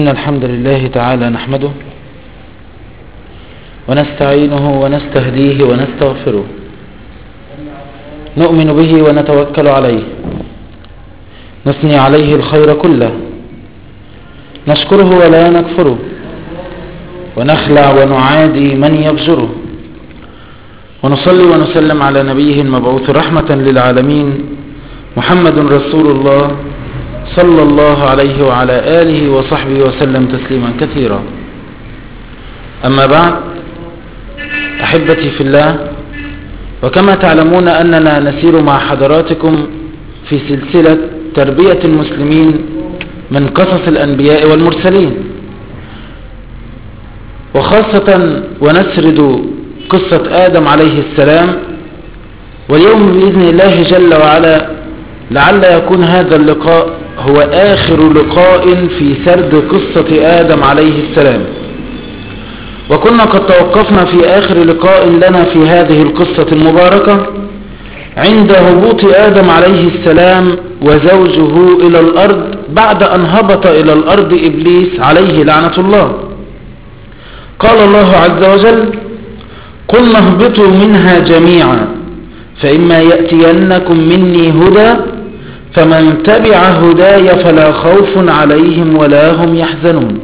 إن الحمد لله تعالى نحمده ونستعينه ونستهديه ونستغفره، نؤمن به ونتوكل عليه، نثني عليه الخير كله، نشكره ولا نكفره، ونخلع ونعادي من يبجره، ونصلي ونسلم على نبيه المبعوث رحمة للعالمين محمد رسول الله صلى الله عليه وعلى آله وصحبه وسلم تسليما كثيرا. أما بعد، أحبتي في الله، وكما تعلمون أننا نسير مع حضراتكم في سلسلة تربية المسلمين من قصص الأنبياء والمرسلين، وخاصة ونسرد قصة آدم عليه السلام. واليوم بإذن الله جل وعلا لعل يكون هذا اللقاء هو آخر لقاء في سرد قصة آدم عليه السلام، وكنا قد توقفنا في آخر لقاء لنا في هذه القصة المباركة عند هبوط آدم عليه السلام وزوجه إلى الأرض بعد أن هبط إلى الأرض إبليس عليه لعنة الله. قال الله عز وجل: قلنا اهبطوا منها جميعا فإما يأتينكم مني هدى فمن تبع هداي فلا خوف عليهم ولا هم يحزنون.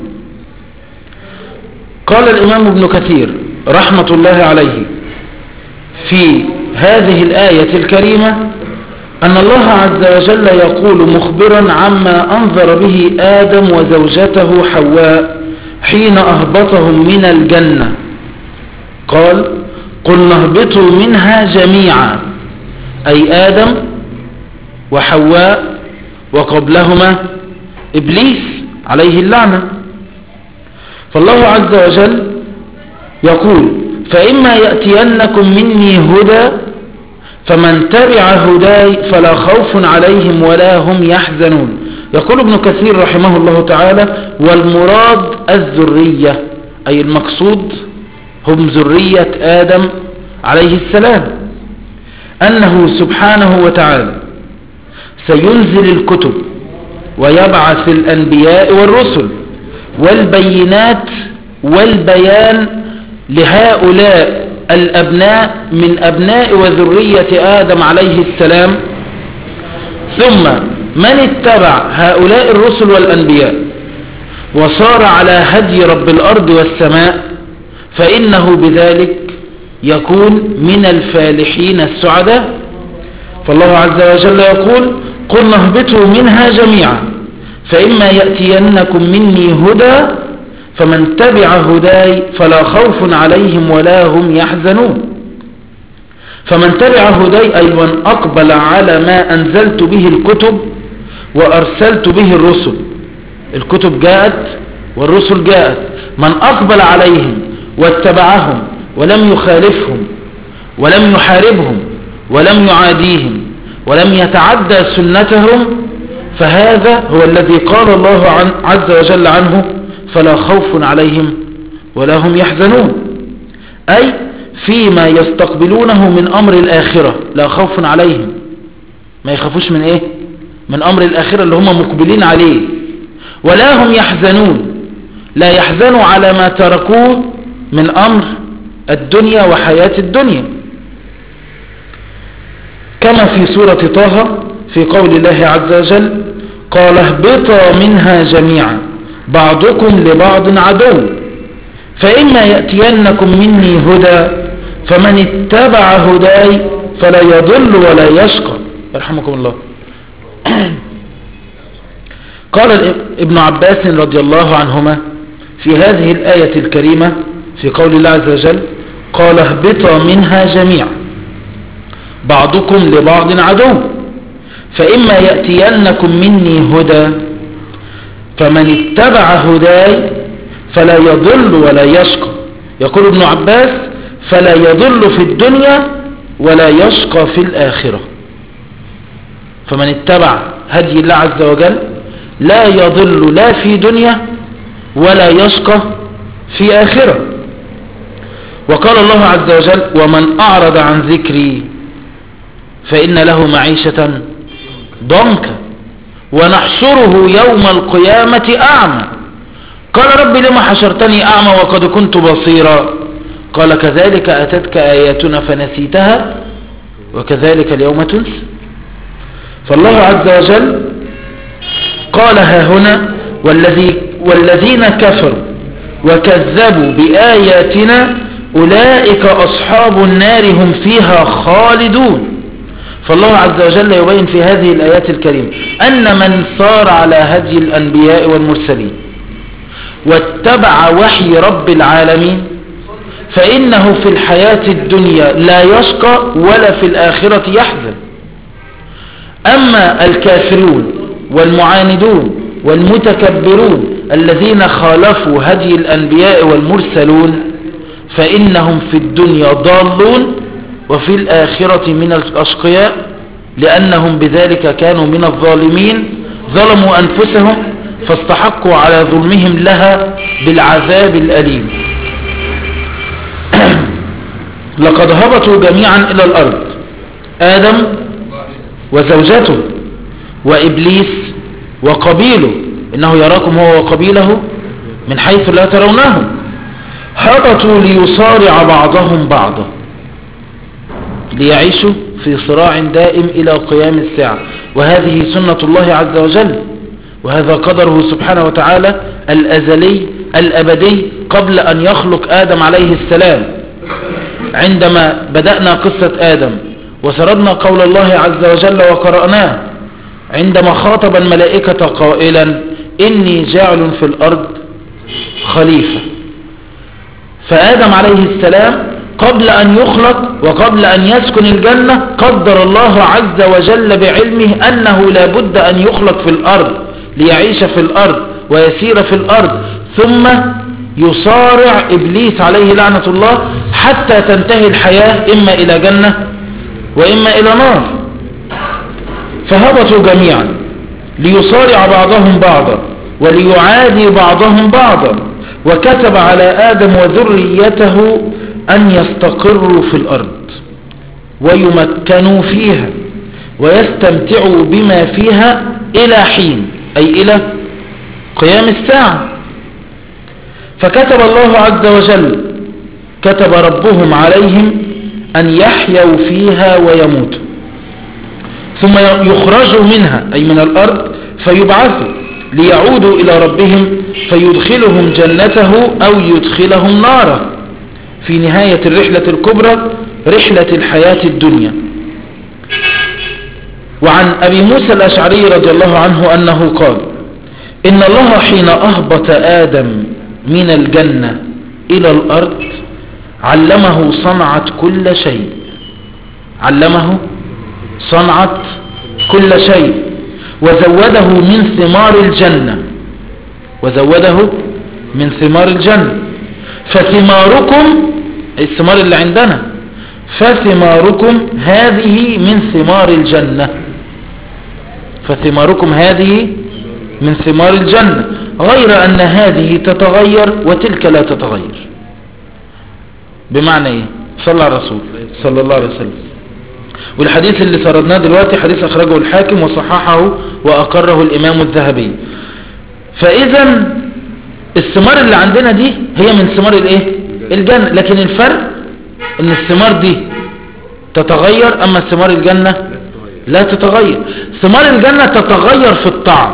قال الإمام ابن كثير رحمة الله عليه في هذه الآية الكريمة أن الله عز وجل يقول مخبرا عما أنذر به آدم وزوجته حواء حين أهبطهم من الجنة. قال: قلنا اهبطوا منها جميعا، أي آدم وحواء وقبلهما إبليس عليه اللعنة. فالله عز وجل يقول: فإما يأتينكم مني هدى فمن تبع هداي فلا خوف عليهم ولا هم يحزنون. يقول ابن كثير رحمه الله تعالى: والمراد الذرية، أي المقصود هم ذرية آدم عليه السلام، أنه سبحانه وتعالى سينزل الكتب ويبعث الأنبياء والرسل والبينات والبيان لهؤلاء الأبناء من أبناء وذرية آدم عليه السلام. ثم من اتبع هؤلاء الرسل والأنبياء وصار على هدي رب الأرض والسماء فإنه بذلك يكون من الفالحين السعداء. فالله عز وجل يقول: قلنا اهبطوا منها جميعا فإما يأتينكم مني هدى فمن تبع هداي فلا خوف عليهم ولا هم يحزنون. فمن تبع هداي أي من أقبل على ما أنزلت به الكتب وأرسلت به الرسل. الكتب جاءت والرسل جاءت، من أقبل عليهم واتبعهم ولم يخالفهم ولم يحاربهم ولم يعاديهم ولم يتعدى سنتهم فهذا هو الذي قال الله عز وجل عنه: فلا خوف عليهم ولا هم يحزنون، أي فيما يستقبلونه من أمر الآخرة لا خوف عليهم. ما يخافوش من إيه؟ من أمر الآخرة اللي هم مقبلين عليه. ولا هم يحزنون، لا يحزنوا على ما تركوه من أمر الدنيا وحياة الدنيا، كما في سورة طه في قول الله عز وجل: قال اهبطا منها جميعا بعضكم لبعض عدو فإما يأتينكم مني هدى فمن اتبع هداي فلا يضل ولا يشقى. يرحمكم الله. قال ابن عباس رضي الله عنهما في هذه الآية الكريمة في قول الله عز وجل: قال اهبطا منها جميعا بعضكم لبعض عدو فإما يأتينكم مني هدى فمن اتبع هداي فلا يضل ولا يشقى. يقول ابن عباس: فلا يضل في الدنيا ولا يشقى في الآخرة. فمن اتبع هدي الله عز وجل لا يضل لا في دنيا ولا يشقى في آخرة. وقال الله عز وجل: ومن أعرض عن ذكري فإن له معيشة ضنكا ونحشره يوم القيامة أعمى قال رب لما حشرتني أعمى وقد كنت بصيرا؟ قال كذلك أتتك آياتنا فنسيتها وكذلك اليوم تنسى. فالله عز وجل قال ها هنا والذين كفروا وكذبوا بآياتنا أولئك أصحاب النار هم فيها خالدون. فالله عز وجل يبين في هذه الآيات الكريمة أن من صار على هدي الأنبياء والمرسلين واتبع وحي رب العالمين فإنه في الحياة الدنيا لا يشقى ولا في الآخرة يحزن. أما الكافرون والمعاندون والمتكبرون الذين خالفوا هدي الأنبياء والمرسلون فإنهم في الدنيا ضالون وفي الآخرة من الأشقياء، لأنهم بذلك كانوا من الظالمين، ظلموا أنفسهم فاستحقوا على ظلمهم لها بالعذاب الأليم. لقد هبطوا جميعا إلى الأرض، آدم وزوجته وإبليس وقبيله، إنه يراكم هو وقبيله من حيث لا ترونهم. هبطوا ليصارع بعضهم بعضا، ليعيشوا في صراع دائم إلى قيام الساعة، وهذه سنة الله عز وجل، وهذا قدره سبحانه وتعالى الأزلي الأبدي قبل أن يخلق آدم عليه السلام. عندما بدأنا قصة آدم وسردنا قول الله عز وجل وقرأناه عندما خاطب الملائكة قائلا إني جاعل في الأرض خليفة، فآدم عليه السلام قبل أن يخلق وقبل أن يسكن الجنة قدر الله عز وجل بعلمه أنه لا بد أن يخلق في الأرض ليعيش في الأرض ويسير في الأرض، ثم يصارع إبليس عليه لعنة الله حتى تنتهي الحياة إما إلى جنة وإما إلى نار. فهبطوا جميعا ليصارع بعضهم بعضا وليعادي بعضهم بعضا، وكتب على آدم وذريته أن يستقروا في الأرض ويمكنوا فيها ويستمتعوا بما فيها إلى حين، أي إلى قيام الساعة. فكتب الله عز وجل، كتب ربهم عليهم أن يحيوا فيها ويموتوا، ثم يخرجوا منها أي من الأرض فيبعثوا ليعودوا إلى ربهم فيدخلهم جنته أو يدخلهم ناره في نهاية الرحلة الكبرى، رحلة الحياة الدنيا. وعن أبي موسى الأشعري رضي الله عنه أنه قال إن الله حين أهبط آدم من الجنة إلى الأرض علمه صنعة كل شيء، علمه صنعة كل شيء، وزوده من ثمار الجنة، وزوده من ثمار الجنة. فثماركم الثمار اللي عندنا، فثماركم هذه من ثمار الجنة، فثماركم هذه من ثمار الجنة، غير أن هذه تتغير وتلك لا تتغير. بمعنى ايه؟ صلى على الرسول صلى الله عليه وسلم. والحديث اللي سردناه دلوقتي حديث أخرجه الحاكم وصححه وأقره الإمام الذهبي. فإذا الثمار اللي عندنا دي هي من ثمار الايه؟ الجنة، لكن الفرق ان الثمار دي تتغير اما ثمار الجنة لا تتغير. ثمار الجنة تتغير في الطعم،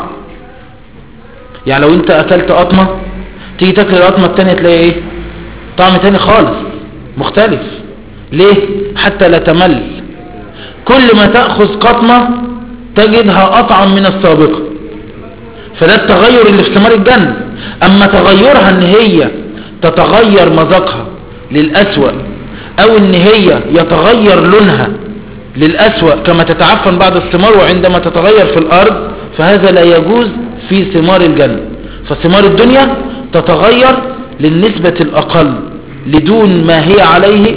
يعني لو انت اكلت قطمة تيجي تاكل القطمة التانية تلاقي ايه؟ طعم تاني خالص مختلف. ليه؟ حتى لا تمل، كل ما تأخذ قطمة تجدها أطعم من السابقة. فده التغير اللي في ثمار الجنة. أما تغيرها ان هي تتغير مذاقها للأسوأ أو ان هي يتغير لونها للأسوأ كما تتعفن بعض الثمار وعندما تتغير في الأرض، فهذا لا يجوز في ثمار الجنة. فثمار الدنيا تتغير للنسبة الأقل لدون ما هي عليه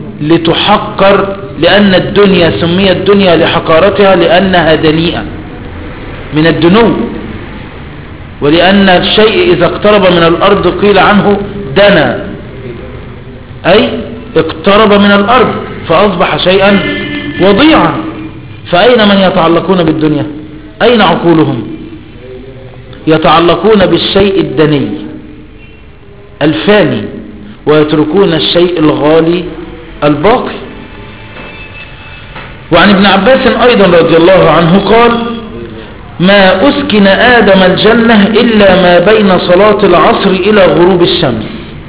لتحقر، لأن الدنيا سميت دنيا لحقارتها لأنها دنيئة من الدنو، ولأن الشيء إذا اقترب من الأرض قيل عنه دنا، أي اقترب من الأرض فأصبح شيئا وضيعا. فأين من يتعلقون بالدنيا؟ أين عقولهم؟ يتعلقون بالشيء الدني الفاني ويتركون الشيء الغالي الباقي. وعن ابن عباس أيضا رضي الله عنه قال: ما أسكن آدم الجنة إلا ما بين صلاة العصر إلى غروب الشمس.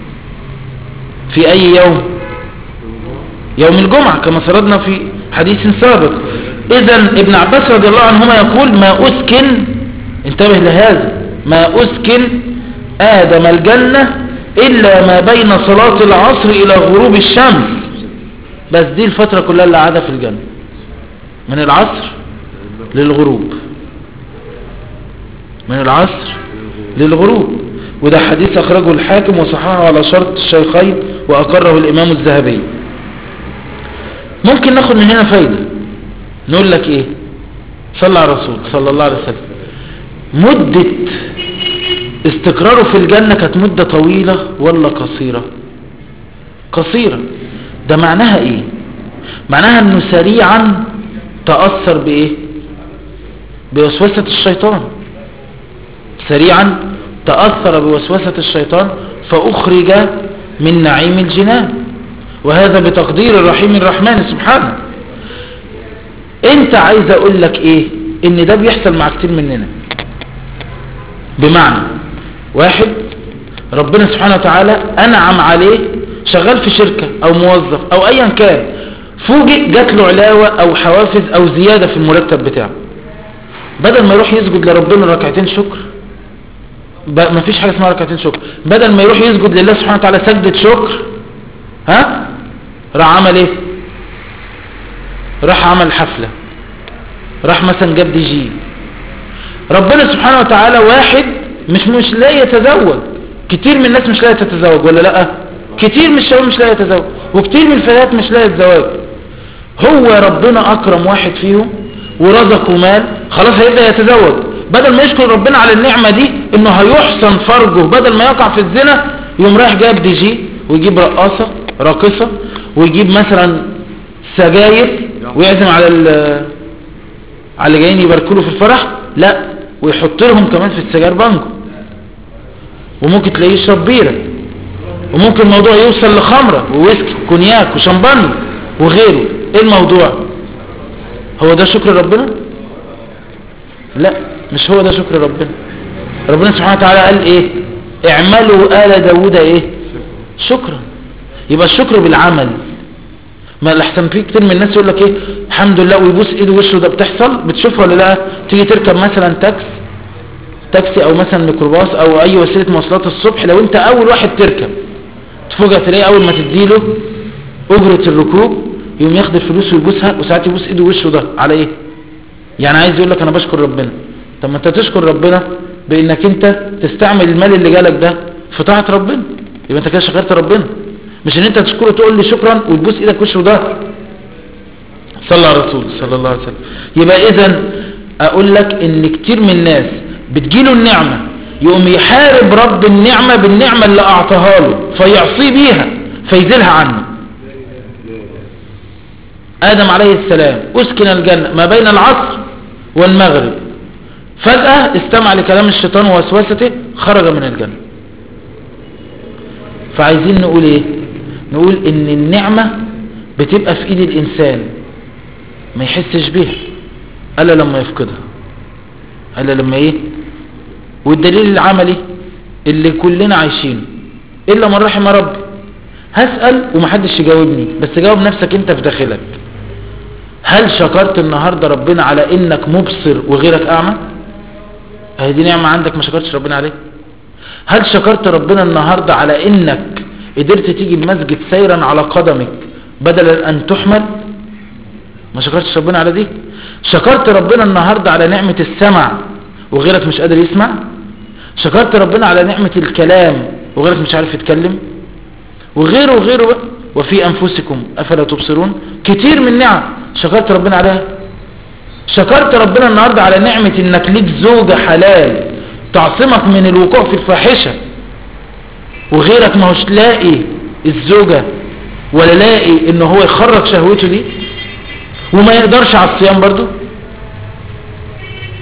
في أي يوم؟ يوم الجمعة كما سردنا في حديث سابق. إذن ابن عباس رضي الله عنهما يقول: ما أسكن، انتبه لهذا، ما أسكن آدم الجنة إلا ما بين صلاة العصر إلى غروب الشمس. بس دي الفترة كلها اللي قعدها في الجنة، من العصر للغروب، من العصر للغروب. وده حديث أخرجه الحاكم وصححه على شرط الشيخين وأقره الإمام الذهبي. ممكن ناخد من هنا فايدة، نقول لك إيه؟ صلى على الرسول صلى الله عليه وسلم، مدة استقراره في الجنة كانت مدة طويلة ولا قصيرة؟ قصيرة. ده معناها إيه؟ معناها أنه سريعا تأثر بإيه؟ بوسوسة الشيطان. سريعا تأثر بوسوسة الشيطان فأخرج من نعيم الجنان، وهذا بتقدير الرحيم الرحمن سبحانه. انت عايز اقول لك ايه؟ ان ده بيحصل مع كتير مننا. بمعنى واحد ربنا سبحانه وتعالى انعم عليه، شغال في شركة او موظف او ايا كان، فوجئ جات له علاوة او حوافز او زيادة في المرتب بتاعه، بدل ما يروح يسجد لربنا ركعتين شكر، ما فيش حاجة اسمها ركعتين شكر، بدل ما يروح يسجد لله سبحانه وتعالى سجدة شكر، راح عمل ايه؟ راح عمل حفلة، راح مثلا جاب دي جي. ربنا سبحانه وتعالى واحد مش لاقي يتزوج، كتير من الناس مش لاقي تتزوج ولا لا؟ كتير من الشباب مش لاقي يتزوج، وكتير من الفتيات مش لاقي الزواج. هو ربنا اكرم واحد فيهم ورزقه مال، خلاص هيبدأ يتزوج، بدل ما يشكر ربنا على النعمة دي انه هيحسن فرجه بدل ما يقع في الزنا، يوم رايح جاب دي جي ويجيب رقاصة راقصة ويجيب مثلا سجاير ويعزم على اللي جايين يباركوا في الفرح، لا ويحط لهم كمان في السجاير بانجو، وممكن تلاقيه يشرب بيرة، وممكن الموضوع يوصل لخمرة وويسكي وكونياك وشامباني وغيره. ايه الموضوع؟ هو ده شكر ربنا؟ لا مش هو ده شكر ربنا. ربنا سبحانه وتعالى قال ايه؟ اعملوا آل داود ايه؟ شكرا. يبقى الشكر بالعمل. ما الاحسن فيه كتير من الناس يقول لك ايه؟ الحمد لله ويبوس ايده وشه. ده بتحصل، بتشوفها ولا لا؟ تيجي تركب مثلا تاكسي او مثلا ميكروباص او اي وسيله مواصلات الصبح، لو انت اول واحد تركب تفوجئ تلاقي اول ما تديله اجره الركوب يقوم ياخد الفلوس ويبوسها، وساعات يبوس ايده ووشه. ده على ايه؟ يعني عايز يقول لك انا بشكر ربنا. طب ما انت تشكر ربنا بانك انت تستعمل المال اللي جالك ده في طاعه ربنا، يبقى انت كده شكرت ربنا، مش ان انت تشكره تقول لي شكرا وتبوس ايدك وشه وظهر. صلى على الرسول صلى الله عليه وسلم. يبقى اذا اقول لك ان كتير من الناس بتجيله النعمه يقوم يحارب رب النعمه بالنعمه اللي اعطاها له فيعصي بيها فيزيلها عنه. آدم عليه السلام أسكن الجنة ما بين العصر والمغرب، فجأة استمع لكلام الشيطان ووسوسته خرج من الجنة. فعايزين نقول ايه؟ نقول ان النعمة بتبقى في ايد الانسان ما يحسش بيها الا لما يفقدها، الا لما ايه؟ والدليل العملي اللي كلنا عايشينه الا من رحم ربي. هسأل ومحدش يجاوبني، بس جاوب نفسك انت في داخلك. هل شكرت النهاردة ربنا على انك مبصر وغيرك اعمى؟ هذه دي نعمة عندك ما شكرتش ربنا عليه. هل شكرت ربنا النهاردة على انك قدرت تيجي المسجد سيرا على قدمك بدلا ان تحمل؟ ما شكرتش ربنا على دي. شكرت ربنا النهاردة على نعمة السمع وغيرك مش قادر يسمع؟ شكرت ربنا على نعمة الكلام وغيرك مش عارف يتكلم؟ وغيره وغيره بقى. وفي أنفسكم أفلا تبصرون. كتير من نعم شكرت ربنا عليها. شكرت ربنا النهاردة على نعمة انك ليك زوجة حلال تعصمك من الوقوع في الفاحشة، وغيرك ما هوش لاقي الزوجة ولا لاقي انه هو يخرج شهوته دي وما يقدرش على الصيام برضو.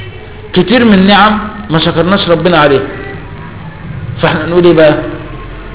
كتير من نعم ما شكرناش ربنا عليه. فاحنا نقول ايه بقى؟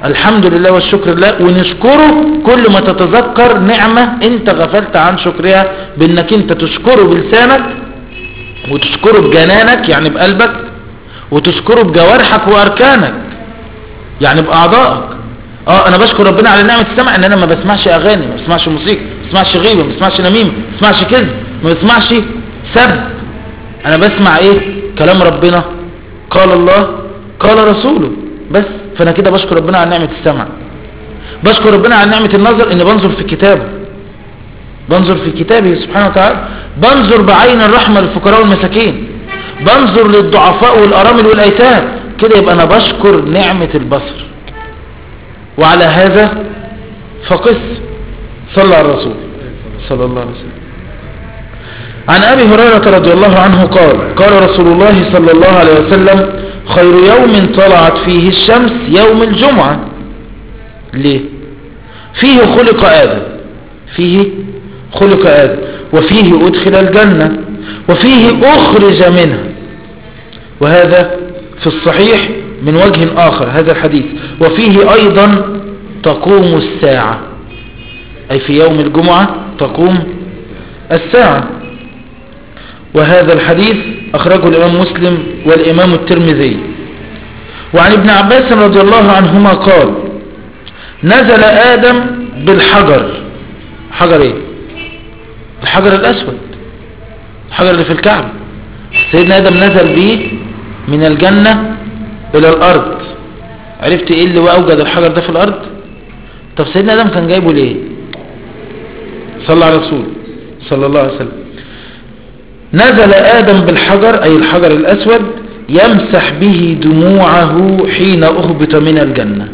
الحمد لله والشكر لله، ونشكره كل ما تتذكر نعمة انت غفلت عن شكرها، بانك انت تشكره بلسانك، وتشكره بجنانك يعني بقلبك، وتشكره بجوارحك واركانك يعني باعضائك. انا بشكر ربنا على نعمة السمع، ان انا ما بسمعش اغاني، ما بسمعش موسيقى، ما بسمعش غيبة، ما بسمعش نميمة، ما بسمعش كذب، ما بسمعش سب. انا بسمع ايه؟ كلام ربنا، قال الله قال رسوله بس. فانا كده بشكر ربنا على نعمة السمع. بشكر ربنا على نعمة النظر، اني بنظر في كتابه، بنظر في كتابه سبحانه وتعالى، بنظر بعين الرحمة للفقراء والمساكين، بنظر للضعفاء والارامل والايتام. كده يبقى انا بشكر نعمة البصر. وعلى هذا فقس صلى على الرسول صلى الله عليه وسلم. عن أبي هريرة رضي الله عنه قال قال رسول الله صلى الله عليه وسلم: خير يوم طلعت فيه الشمس يوم الجمعة. ليه؟ فيه خلق آدم، فيه خلق آدم، وفيه أدخل الجنة، وفيه أخرج منها. وهذا في الصحيح من وجه آخر هذا الحديث. وفيه أيضا تقوم الساعة، أي في يوم الجمعة تقوم الساعة. وهذا الحديث أخرجه الإمام مسلم والإمام الترمذي. وعن ابن عباس رضي الله عنهما قال: نزل آدم بالحجر. حجر ايه؟ الحجر الأسود، الحجر اللي في الكعبة. سيدنا آدم نزل به من الجنة إلى الأرض. عرفت ايه اللي أوجد الحجر ده في الأرض؟ طب سيدنا آدم كان جايبه ليه؟ صلى على رسول صلى الله عليه وسلم. نزل آدم بالحجر، أي الحجر الأسود، يمسح به دموعه حين أهبط من الجنة.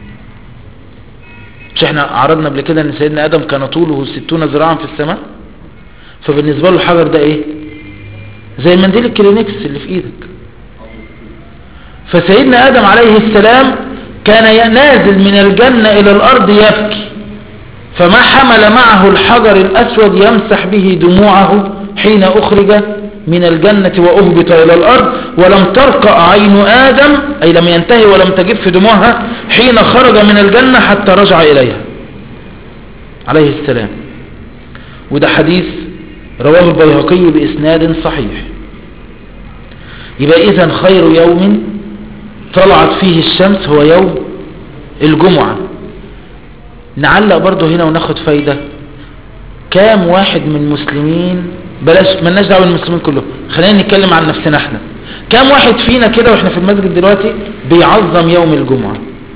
مش احنا عرضنا قبل كده ان سيدنا آدم كان طوله 60 ذراعا في السماء؟ فبالنسبة له الحجر ده ايه؟ زي منديل الكلينكس اللي في ايدك. فسيدنا آدم عليه السلام كان نازل من الجنة إلى الأرض يبكي، فما حمل معه الحجر الأسود يمسح به دموعه حين أخرج من الجنة وأهبط إلى الأرض، ولم ترقع عين آدم، أي لم ينتهي ولم تجف دموعها حين خرج من الجنة حتى رجع إليها عليه السلام. وده حديث رواه البيهقي بإسناد صحيح. يبقى إذن خير يوم طلعت فيه الشمس هو يوم الجمعة. نعلق برضو هنا وناخد فايدة. كام واحد من المسلمين، بلاش مالناش دعوه بالمسلمين كلهم، خلينا نتكلم عن نفسنا احنا. كام واحد فينا كده واحنا في المسجد دلوقتي بيعظم يوم الجمعة؟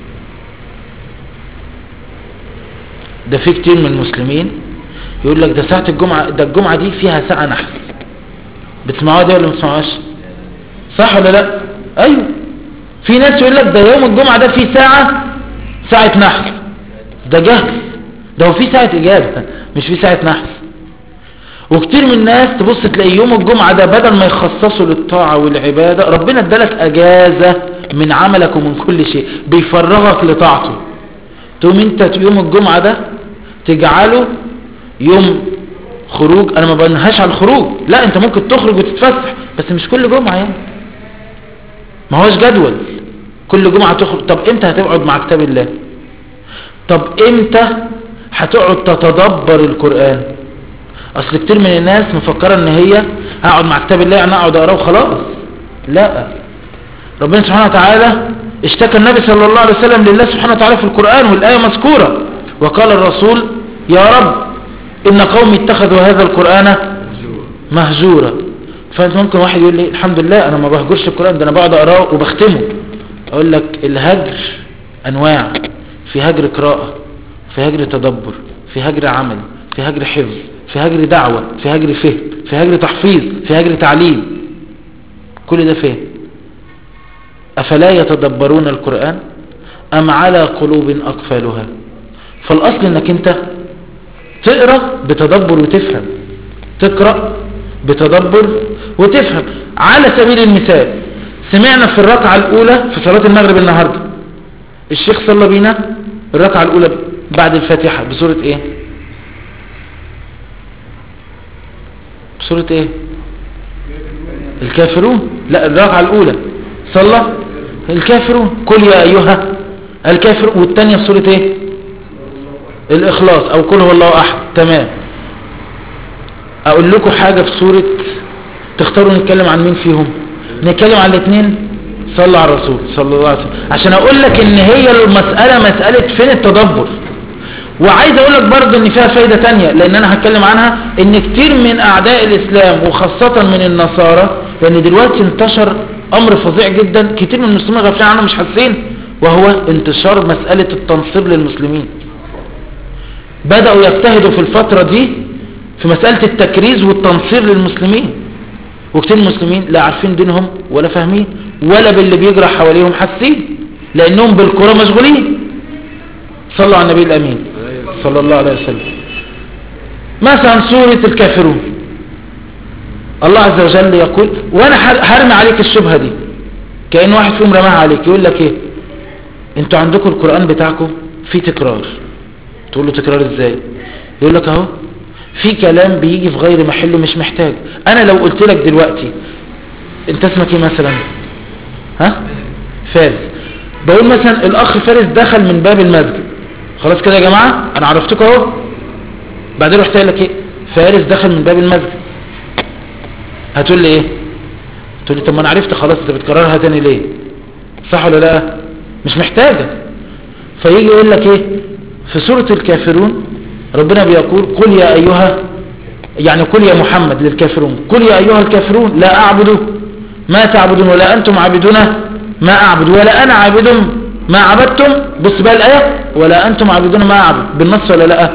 ده في كتير من المسلمين يقول لك ده ساعة الجمعة، ده الجمعة دي فيها ساعة نحس. بتسمعوها دي ولا ما بتسمعوهاش؟ صح ولا لا؟ ايوه. في ناس يقول لك ده يوم الجمعة ده فيه ساعة نحس. ده جهل، ده هو فيه ساعة اجابة مش فيه ساعة نحس. وكتير من الناس تبص تلاقي يوم الجمعة ده بدل ما يخصصوا للطاعة والعبادة، ربنا ادالك اجازة من عملك ومن كل شيء، بيفرغك لطاعته. تقوم انت يوم الجمعة ده تجعله يوم خروج. انا ما بنهاش على الخروج، لا، انت ممكن تخرج وتتفسح بس مش كل جمعة يعني، ما هوش جدول كل جمعة تخرج. طب امتى هتقعد مع كتاب الله؟ طب امتى هتقعد تتدبر القرآن؟ اصل كتير من الناس مفكرة ان هي هقعد مع كتاب الله انا اقعد اقراه وخلاص. لا، ربنا سبحانه وتعالى اشتكى النبي صلى الله عليه وسلم لله سبحانه وتعالى في القرآن، والآية مذكورة. وقال الرسول: يا رب إن قومي اتخذوا هذا القرآن مهجورا. فأنت ممكن واحد يقول لي الحمد لله أنا ما بهجرش القرآن، ده أنا بقعد أقراه وبختمه. أقول لك الهجر أنواع، في هجر قراءة، في هجر تدبر، في هجر عمل، في هجر حفظ، في هجر دعوة، في هجر فهم، في هجر تحفيظ، في هجر تعليم. كل ده فهم. أفلا يتدبرون القرآن أم على قلوب أقفالها؟ فالأصل أنك أنت تقرأ بتدبر وتفهم، تقرأ بتدبر وتفهم. على سبيل المثال، سمعنا في الركعة الأولى في صلاة المغرب النهاردة الشيخ صلى بينا الركعة الأولى بعد الفاتحة بسورة إيه؟ بسورة إيه؟ الكافرون. لا، الركعة الأولى صلى الكافرون. قل يا أيها الكافر، والتانية في سورة ايه؟ الإخلاص أو قل هو الله أحد. تمام. أقول لكم حاجة في سورة، تختاروا نتكلم عن مين فيهم؟ نتكلم عن الاثنين. صلى على الرسول صلى الله عليه وسلم، عشان أقول لك إن هي المسألة مسألة فين التدبر. وعايز أقول لك برضه إن فيها فايدة تانية، لأن أنا هتكلم عنها، إن كتير من أعداء الإسلام وخاصة من النصارى، لأن دلوقتي انتشر أمر فظيع جدا، كتير من المسلمين غافلين عنه مش حاسين، وهو انتشار مسألة التنصير للمسلمين. بدأوا يجتهدوا في الفترة دي في مسألة التكريز والتنصير للمسلمين، وكتير من المسلمين لا عارفين دينهم ولا فاهمين ولا باللي بيجرى حواليهم حاسين، لأنهم بالكرة مشغولين. صلوا على النبي الأمين صلى الله عليه وسلم. مثلا سورة الكافرون، الله عز وجل يقول، وانا هرمي عليك الشبهة دي كأن واحد فيهم رماها عليك، يقول لك ايه؟ انتوا عندكم القرآن بتاعكم فيه تكرار. تقول له تكرار ازاي؟ يقول لك اهو في كلام بيجي في غير محله مش محتاج. انا لو قلت لك دلوقتي انت اسمك ايه مثلا؟ ها؟ فارس. بقول مثلا الاخ فارس دخل من باب المسجد، خلاص كده يا جماعة انا عرفتكم اهو. بعدين رحت قايل لك ايه؟ فارس دخل من باب المسجد. هتقول لي ايه؟ تقول لي طب ما انا عرفت خلاص، انت بتكررها تاني ليه؟ صح ولا لا؟ مش محتاجة. فيجي يقول لك ايه في سورة الكافرون؟ ربنا بيقول قل يا ايها، يعني قل يا محمد للكافرون، قل يا ايها الكافرون لا اعبد ما تعبدون ولا انتم عابدون ما اعبد ولا انا عابد ما عبدتم. بص بقى الايه، ولا انتم عابدون ما اعبد، بالنص ولا لا؟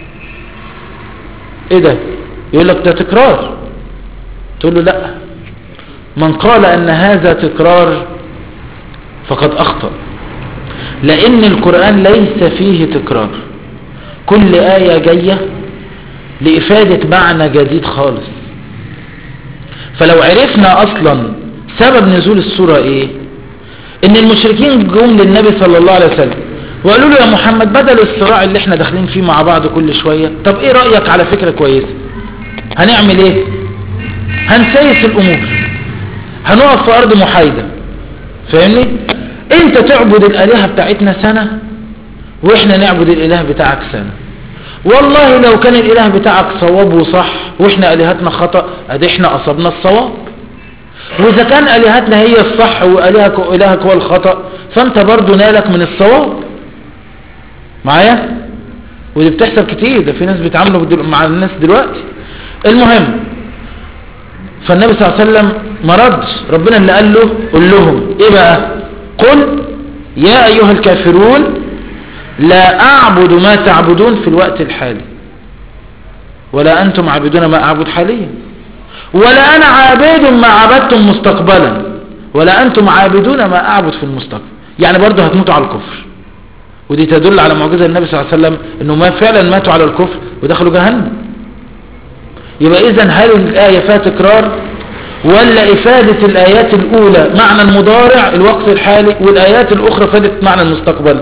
ايه ده؟ يقول لك ده تكرار. تقول له لا، من قال ان هذا تكرار فقد اخطأ، لان القرآن ليس فيه تكرار. كل آية جاية لإفادة معنى جديد خالص. فلو عرفنا اصلا سبب نزول السورة ايه، ان المشركين جم للنبي صلى الله عليه وسلم وقالوا له يا محمد بدل الصراع اللي احنا داخلين فيه مع بعض كل شوية، طب ايه رأيك على فكرة كويسة؟ هنعمل ايه؟ هنسيس الامور، هنقف في ارض محايدة. فاهمني؟ انت تعبد الالهة بتاعتنا سنة واحنا نعبد الاله بتاعك سنة. والله لو كان الاله بتاعك صواب وصح واحنا الهتنا خطأ، ادي احنا اصبنا الصواب. واذا كان الهتنا هي الصح والهك هو الخطأ، فانت برضو نالك من الصواب. معايا؟ ودي بتحصل كتير، ده في ناس بيتعاملوا مع الناس دلوقتي. المهم، فالنبي صلى الله عليه وسلم ما ردش، ربنا اللي قال له قل لهم ايه بقى؟ قل يا ايها الكافرون لا اعبد ما تعبدون في الوقت الحالي ولا انتم عابدون ما اعبد حاليا ولا انا عابد ما عبدتم مستقبلا ولا انتم عابدون ما اعبد في المستقبل. يعني برضه هتموتوا على الكفر، ودي تدل على معجزة النبي صلى الله عليه وسلم انه ما فعلا ماتوا على الكفر ودخلوا جهنم. يبقى اذن هل الآية فيها تكرار ولا افادة الايات الاولى معنى المضارع الوقت الحالي والايات الاخرى فادت معنى المستقبل؟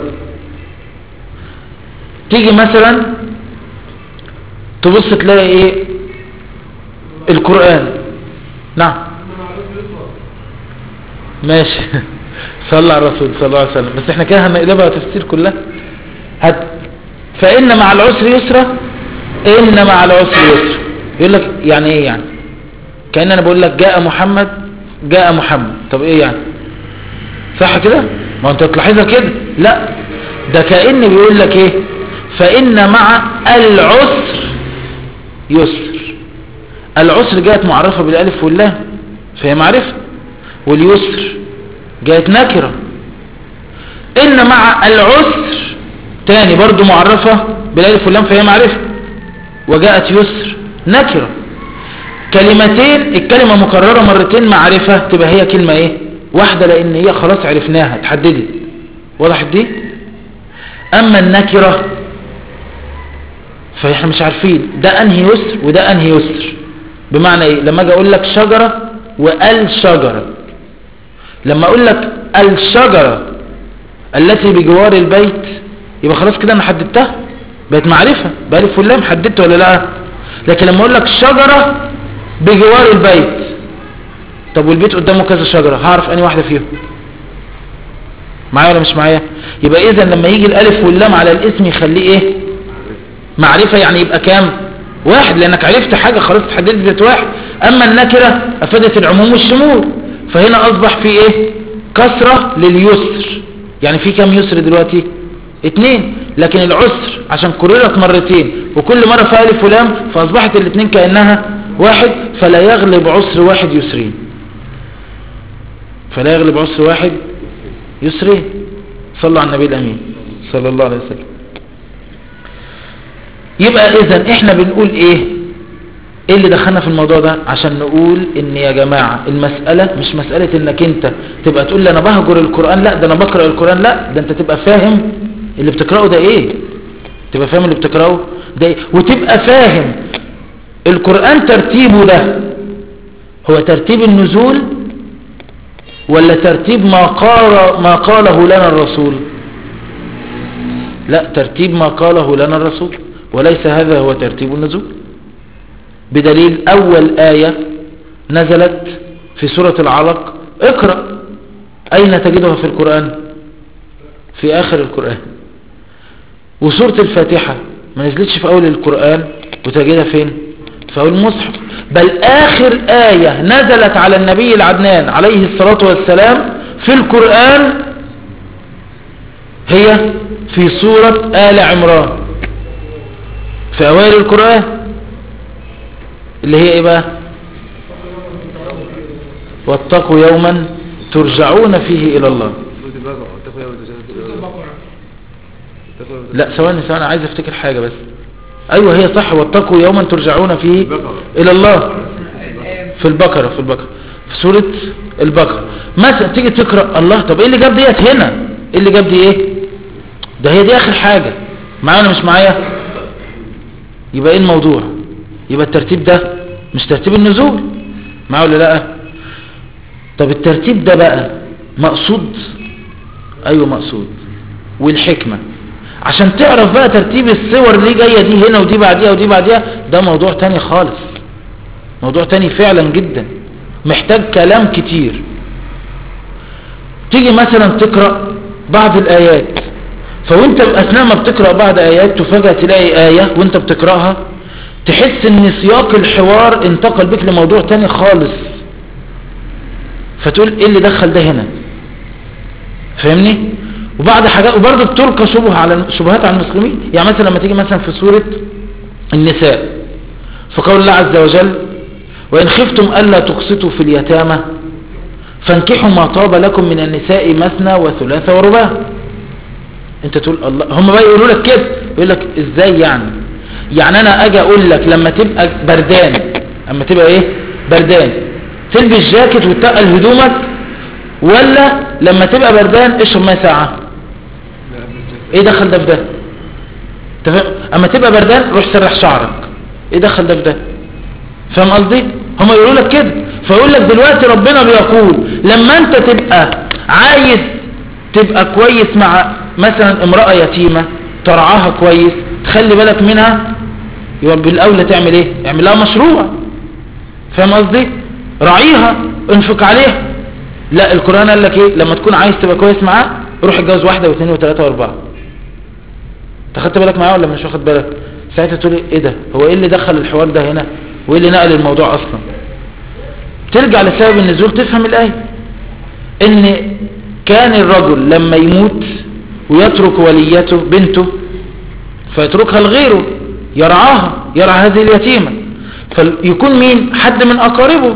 تيجي مثلا تبص تلاقي ايه القرآن. نعم ماشي صلى على الرسول صلى الله عليه وسلم. بس احنا كده هنقلبها تفسير كلها. فإن مع العسر يسرا، إن مع العسر يسرا. يقول لك يعني ايه؟ يعني كأن انا بقول لك جاء محمد، جاء محمد، طب ايه يعني؟ صح كده؟ ما انت تلاحظها كده. لا، ده كأن بيقول لك ايه؟ فإن مع العسر يسر. العسر جاءت معرفة بالالف واللام فهي معرفة، واليسر جاءت نكرة. إن مع العسر تاني برضو معرفة بالالف واللام فهي معرفة، وجاءت يسر نكرة. كلمتين، الكلمة مكررة مرتين معرفة، تبقى هي كلمة ايه؟ واحدة، لان هي خلاص عرفناها اتحددت. وضحت دي؟ اما النكرة فاحنا مش عارفين ده انهي يسر وده انهي يسر. بمعنى ايه؟ لما اجي اقول لك شجرة والشجرة، لما اقول لك الشجرة التي بجوار البيت يبقى خلاص كده انا حددتها، بقت معرفة بألف واللام، حددت ولا لا؟ لكن لما اقول لك شجرة بجوار البيت، طب والبيت قدامه كذا شجرة، هعرف اني واحدة فيهم؟ معايا ولا مش معايا؟ يبقى اذا لما يجي الالف واللام على الاسم يخليه ايه؟ معرفة. يعني يبقى كام؟ واحد، لانك عرفت حاجة خلاص تحددت ذات واحد. اما النكرة افادت العموم والشمول، فهنا اصبح في ايه؟ كسرة لليسر. يعني في كام يسر دلوقتي؟ 2. لكن العسر عشان كررت مرتين وكل مرة فيها الف ولام فاصبحت الاثنين كأنها واحد، فلا يغلب عسر واحد يسرين. فلا يغلب عسر واحد يسرين. صلوا على النبي الامين صلى الله عليه وسلم. يبقى اذا احنا بنقول ايه اللي دخلنا في الموضوع ده؟ عشان نقول ان يا جماعة المسألة مش مسألة انك انت تبقى تقول لي انا بهجر القرآن، لا ده انا بقرأ القرآن، لا ده انت تبقى فاهم اللي بتقرأه ده ايه، تبقى فاهم اللي بتقرأه ده ايه، وتبقى فاهم القرآن ترتيبه ده هو ترتيب النزول ولا ترتيب ما قاله لنا الرسول. لا، ترتيب ما قاله لنا الرسول، وليس هذا هو ترتيب النزول. بدليل أول آية نزلت في سورة العلق اقرأ، أين تجدها في القرآن؟ في آخر القرآن. وسورة الفاتحة ما نزلتش في أول القرآن وتجدها فين؟ في أول المصحف. بل آخر آية نزلت على النبي العدنان عليه الصلاة والسلام في القرآن هي في سورة آل عمران في أوائل القرآن، اللي هي ايه بقى؟ واتقوا يوما ترجعون فيه الى الله. لا ثواني عايز افتكر حاجة بس. ايوه هي صح، واتقوا يوما ترجعون فيه الى الله في البقرة في سورة البقرة. مثلا تيجي تقرأ الله، طب ايه اللي جاب ديت هنا؟ ايه اللي جاب دي ايه؟ ده هي دي اخر حاجة. معايا ولا مش معايا؟ يبقى ايه الموضوع؟ يبقى الترتيب ده مش ترتيب النزول. معاه ولا لا؟ طب الترتيب ده بقى مقصود؟ ايوه مقصود. والحكمة عشان تعرف بقى ترتيب الصور اللي جاية دي هنا ودي بعديها ودي بعديها، ده موضوع تاني خالص، موضوع تاني فعلا جدا محتاج كلام كتير. تيجي مثلا تقرأ بعض الآيات، فوانت اثناء ما بتقرأ بعض آيات تفاجأ تلاقي آية وانت بتقرأها تحس ان سياق الحوار انتقل بك لموضوع تاني خالص، فتقول ايه اللي دخل ده هنا؟ فاهمني؟ وبعد حاجات وبرضه بتلقى شبهات على المسلمين. يعني مثلا لما تيجي مثلا في سورة النساء فقول الله عز وجل وإن خفتم ألا تقسطوا في اليتامى فانكحوا ما طاب لكم من النساء مثنى وثلاث ورباع. انت تقول الله، هم بقى يقولوا لك كده، يقول لك ازاي يعني انا اجي اقول لك لما تبقى بردان، اما تبقى ايه بردان تلبس جاكيت وتقل هدومك، ولا لما تبقى بردان اشرب ماء ساعة؟ ايه دخل ده في ده؟ تفهم؟ اما تبقى بردان روح سرح شعرك، ايه دخل ده في ده؟ فاهم قصدي؟ هم يقولوا لك كده. فيقول لك دلوقتي ربنا بيقول لما انت تبقى عايز تبقى كويس مع مثلا امرأة يتيمة ترعاها كويس تخلي بالك منها، يبقى بالاولى تعمل ايه؟ اعمل لها مشروع. فاهم قصدي؟ راعيها، انفق عليها. لا، القرآن قال لك ايه؟ لما تكون عايز تبقى كويس معاه روح اتجوز واحدة واثنين وثلاثة واربعة. انت خدت بالك معاه ولا مش واخد بالك؟ ساعتها تقول ايه ده؟ هو ايه اللي دخل الحوار ده هنا؟ وايه اللي نقل الموضوع اصلا؟ ترجع لسبب النزول تفهم الآية، ان كان الرجل لما يموت ويترك وليته بنته فيتركها لغيره يرعاها، يرعى هذه اليتيمة، فيكون مين؟ حد من أقاربه.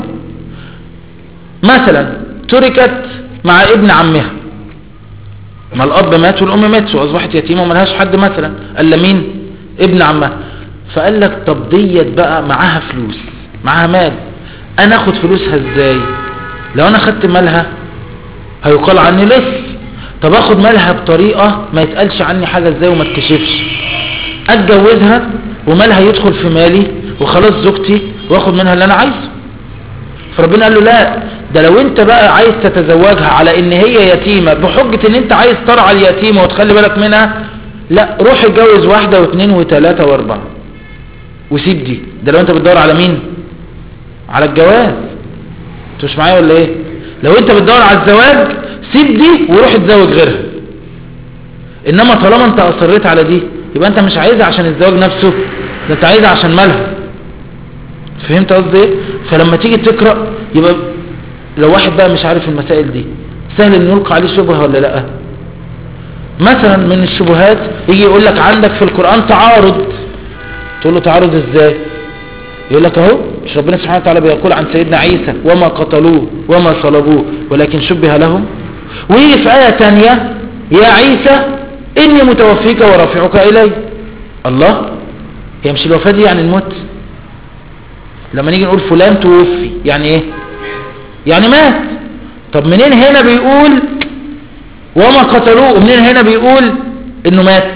مثلا تركت مع ابن عمها، ما الأب مات والأم مات وأصبحت يتيمة وملهاش حد مثلا، قال مين؟ ابن عمها. فقال لك طب ديت بقى معاها فلوس، معاها مال، أنا أخد فلوسها إزاي؟ لو أنا خدت مالها هيقال عني لص، طب أخد مالها بطريقة ما يتقالش عني حاجة إزاي وما تكشفش؟ أتجوزها ومالها يدخل في مالي وخلاص زوجتي واخد منها اللي أنا عايزه. فربنا قال له لا، ده لو انت بقى عايز تتزوجها على ان هي يتيمة بحجة ان انت عايز ترعى اليتيمة وتخلي بالك منها، لا، روح اتجوز واحدة واثنين وثلاثة واربعة وسيب دي. ده لو انت بتدور على مين؟ على الجواز. انت مش معايا ولا ايه؟ لو انت بتدور على الزواج سيب دي وروح اتزوج غيرها. انما طالما انت اصريت على دي يبقى انت مش عايزها عشان الزواج نفسه، ده انت عايزها عشان مالها. فهمت قصدي ايه؟ فلما تيجي تقرأ يبقى لو واحد بقى مش عارف المسائل دي سهل ان يلقى عليه شبهة ولا لا. مثلا من الشبهات يجي يقول لك عندك في القرآن تعارض، تقول له تعارض ازاي؟ يقول لك اهو مش ربنا سبحانه وتعالى بيقول عن سيدنا عيسى وما قتلوه وما صلبوه ولكن شبه لهم، ويجي في آية تانية يا عيسى إني متوفيك ورافعك إلي. الله، هي مش الوفاة دي يعني الموت؟ لما نيجي نقول فلان توفي يعني ايه؟ يعني مات. طب منين هنا بيقول وما قتلوه ومنين هنا بيقول انه مات؟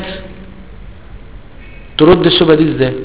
ترد الشبهة دي ازاي؟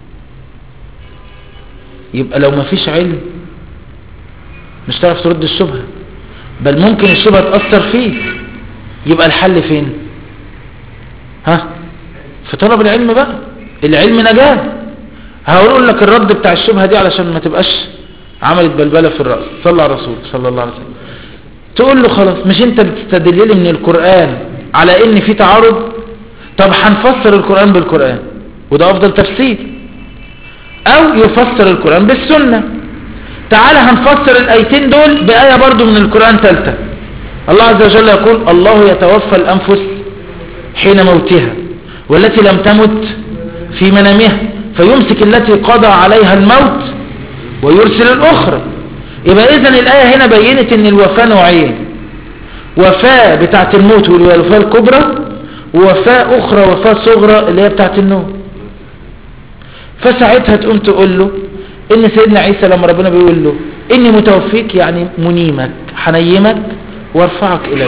يبقى لو ما فيش علم مش تعرف ترد الشبهة، بل ممكن الشبهة تأثر فيك. يبقى الحل فين؟ ها؟ في طلب العلم بقى. العلم نجاة. هقول لك الرد بتاع الشبهة دي علشان ما تبقاش عملت بلبلة في الرأس. صلى على الرسول صلى الله عليه وسلم. تقول له خلاص مش انت بتستدل لي من القرآن على ان في تعارض؟ طب هنفسر القرآن بالقرآن وده افضل تفسير، او يفسر القرآن بالسنة. تعالى هنفسر الايتين دول بآية برضو من القرآن ثالثة. الله عز وجل يقول الله يتوفى الانفس حين موتها والتي لم تمت في منامها فيمسك التي قضى عليها الموت ويرسل الاخرى. يبقى اذن الآية هنا بينت ان الوفاة نوعين، وفاة بتاعة الموت والوفاة الكبرى، ووفاة اخرى وفاة صغرى اللي هي بتاعة النوم. فساعتها تقوم تقول له ان سيدنا عيسى لما ربنا بيقول له اني متوفيك يعني منيمك حنيمك وارفعك الي،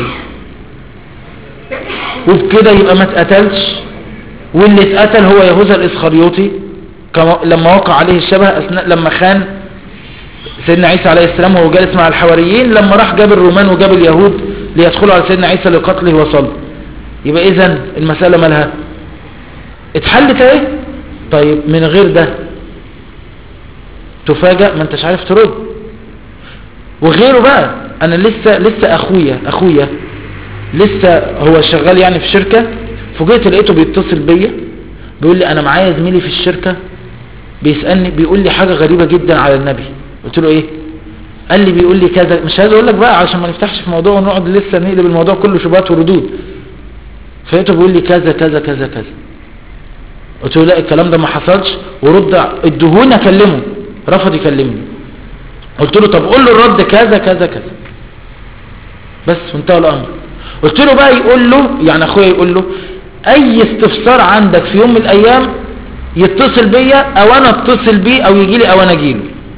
وبكده يبقى ما اتقتلش، واللي اتقتل هو يهوذا الاسخريوطي لما وقع عليه الشبه اثناء لما خان سيدنا عيسى عليه السلام وهو جالس مع الحواريين، لما راح جاب الرومان وجاب اليهود ليدخلوا على سيدنا عيسى لقتله وصلبه. يبقى اذن المسألة مالها اتحلت ايه؟ طيب من غير ده تفاجأ ما انتش عارف ترد. وغيره بقى انا لسه اخويا لسه هو شغال يعني في شركة، فوجئت لقيته بيتصل بيا بيقول لي انا معايا زميلي في الشركة بيسألني بيقول لي حاجة غريبة جدا على النبي. قلت له ايه؟ قال لي بيقول لي كذا، مش عايز اقول لك بقى عشان ما نفتحش في موضوع ونقعد لسه نقلب الموضوع كله شبهات وردود. فلقيته بيقول لي كذا كذا كذا كذا. قلت له لا الكلام ده ما حصلش ورد ادهوني اكلمه. رفض يكلمني. قلت له طب قول له الرد كذا كذا كذا بس وانتهى الامر. قلت له بقى يقول له يعني اخويا يقول له اي استفسار عندك في يوم من الايام يتصل بيا او انا اتصل بيه او يجي لي او انا اجي له.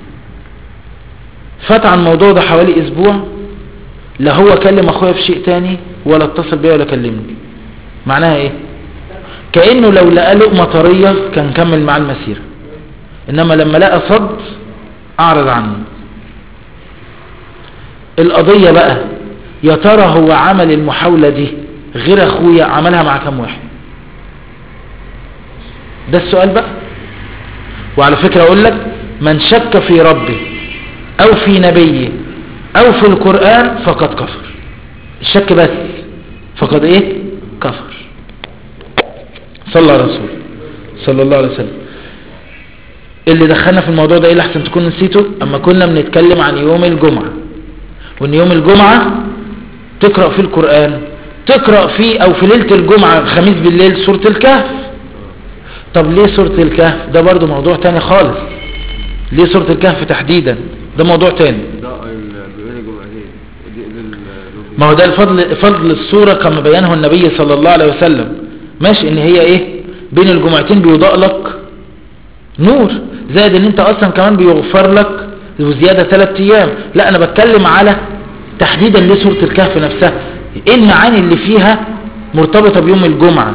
فات عن الموضوع ده حوالي اسبوع لا هو كلم اخويا في شيء تاني ولا اتصل بيا ولا كلمني. معناها ايه؟ كأنه لو لقى لقمة طرية كان كمل مع المسيرة، انما لما لقى صد اعرض عنه. القضية بقى يا ترى هو عمل المحاولة دي غير اخويا عملها مع كم واحد؟ ده السؤال بقى. وعلى فكرة اقول لك من شك في ربه او في نبيه او في القرآن فقد كفر. الشك بس فقد ايه؟ كفر. صلى على رسول صلى الله عليه وسلم. اللي دخلنا في الموضوع ده ايه لحسن تكون نسيته؟ اما كنا بنتكلم عن يوم الجمعة، وان يوم الجمعة تقرأ فيه القرآن، تقرأ فيه او في ليلة الجمعة خميس بالليل سورة الكهف. طب ليه سورة الكهف؟ ده برضو موضوع تاني خالص. ليه سورة الكهف تحديدا؟ ده موضوع تاني. ما هو ده فضل السورة كما بيانه النبي صلى الله عليه وسلم. ماشي ان هي ايه بين الجمعتين بيضاء لك نور، زائد ان انت اصلا كمان بيغفر لك وزيادة 3 ايام. لا انا بتكلم على تحديدا لسورة الكهف نفسها، ايه المعاني اللي فيها مرتبطة بيوم الجمعة،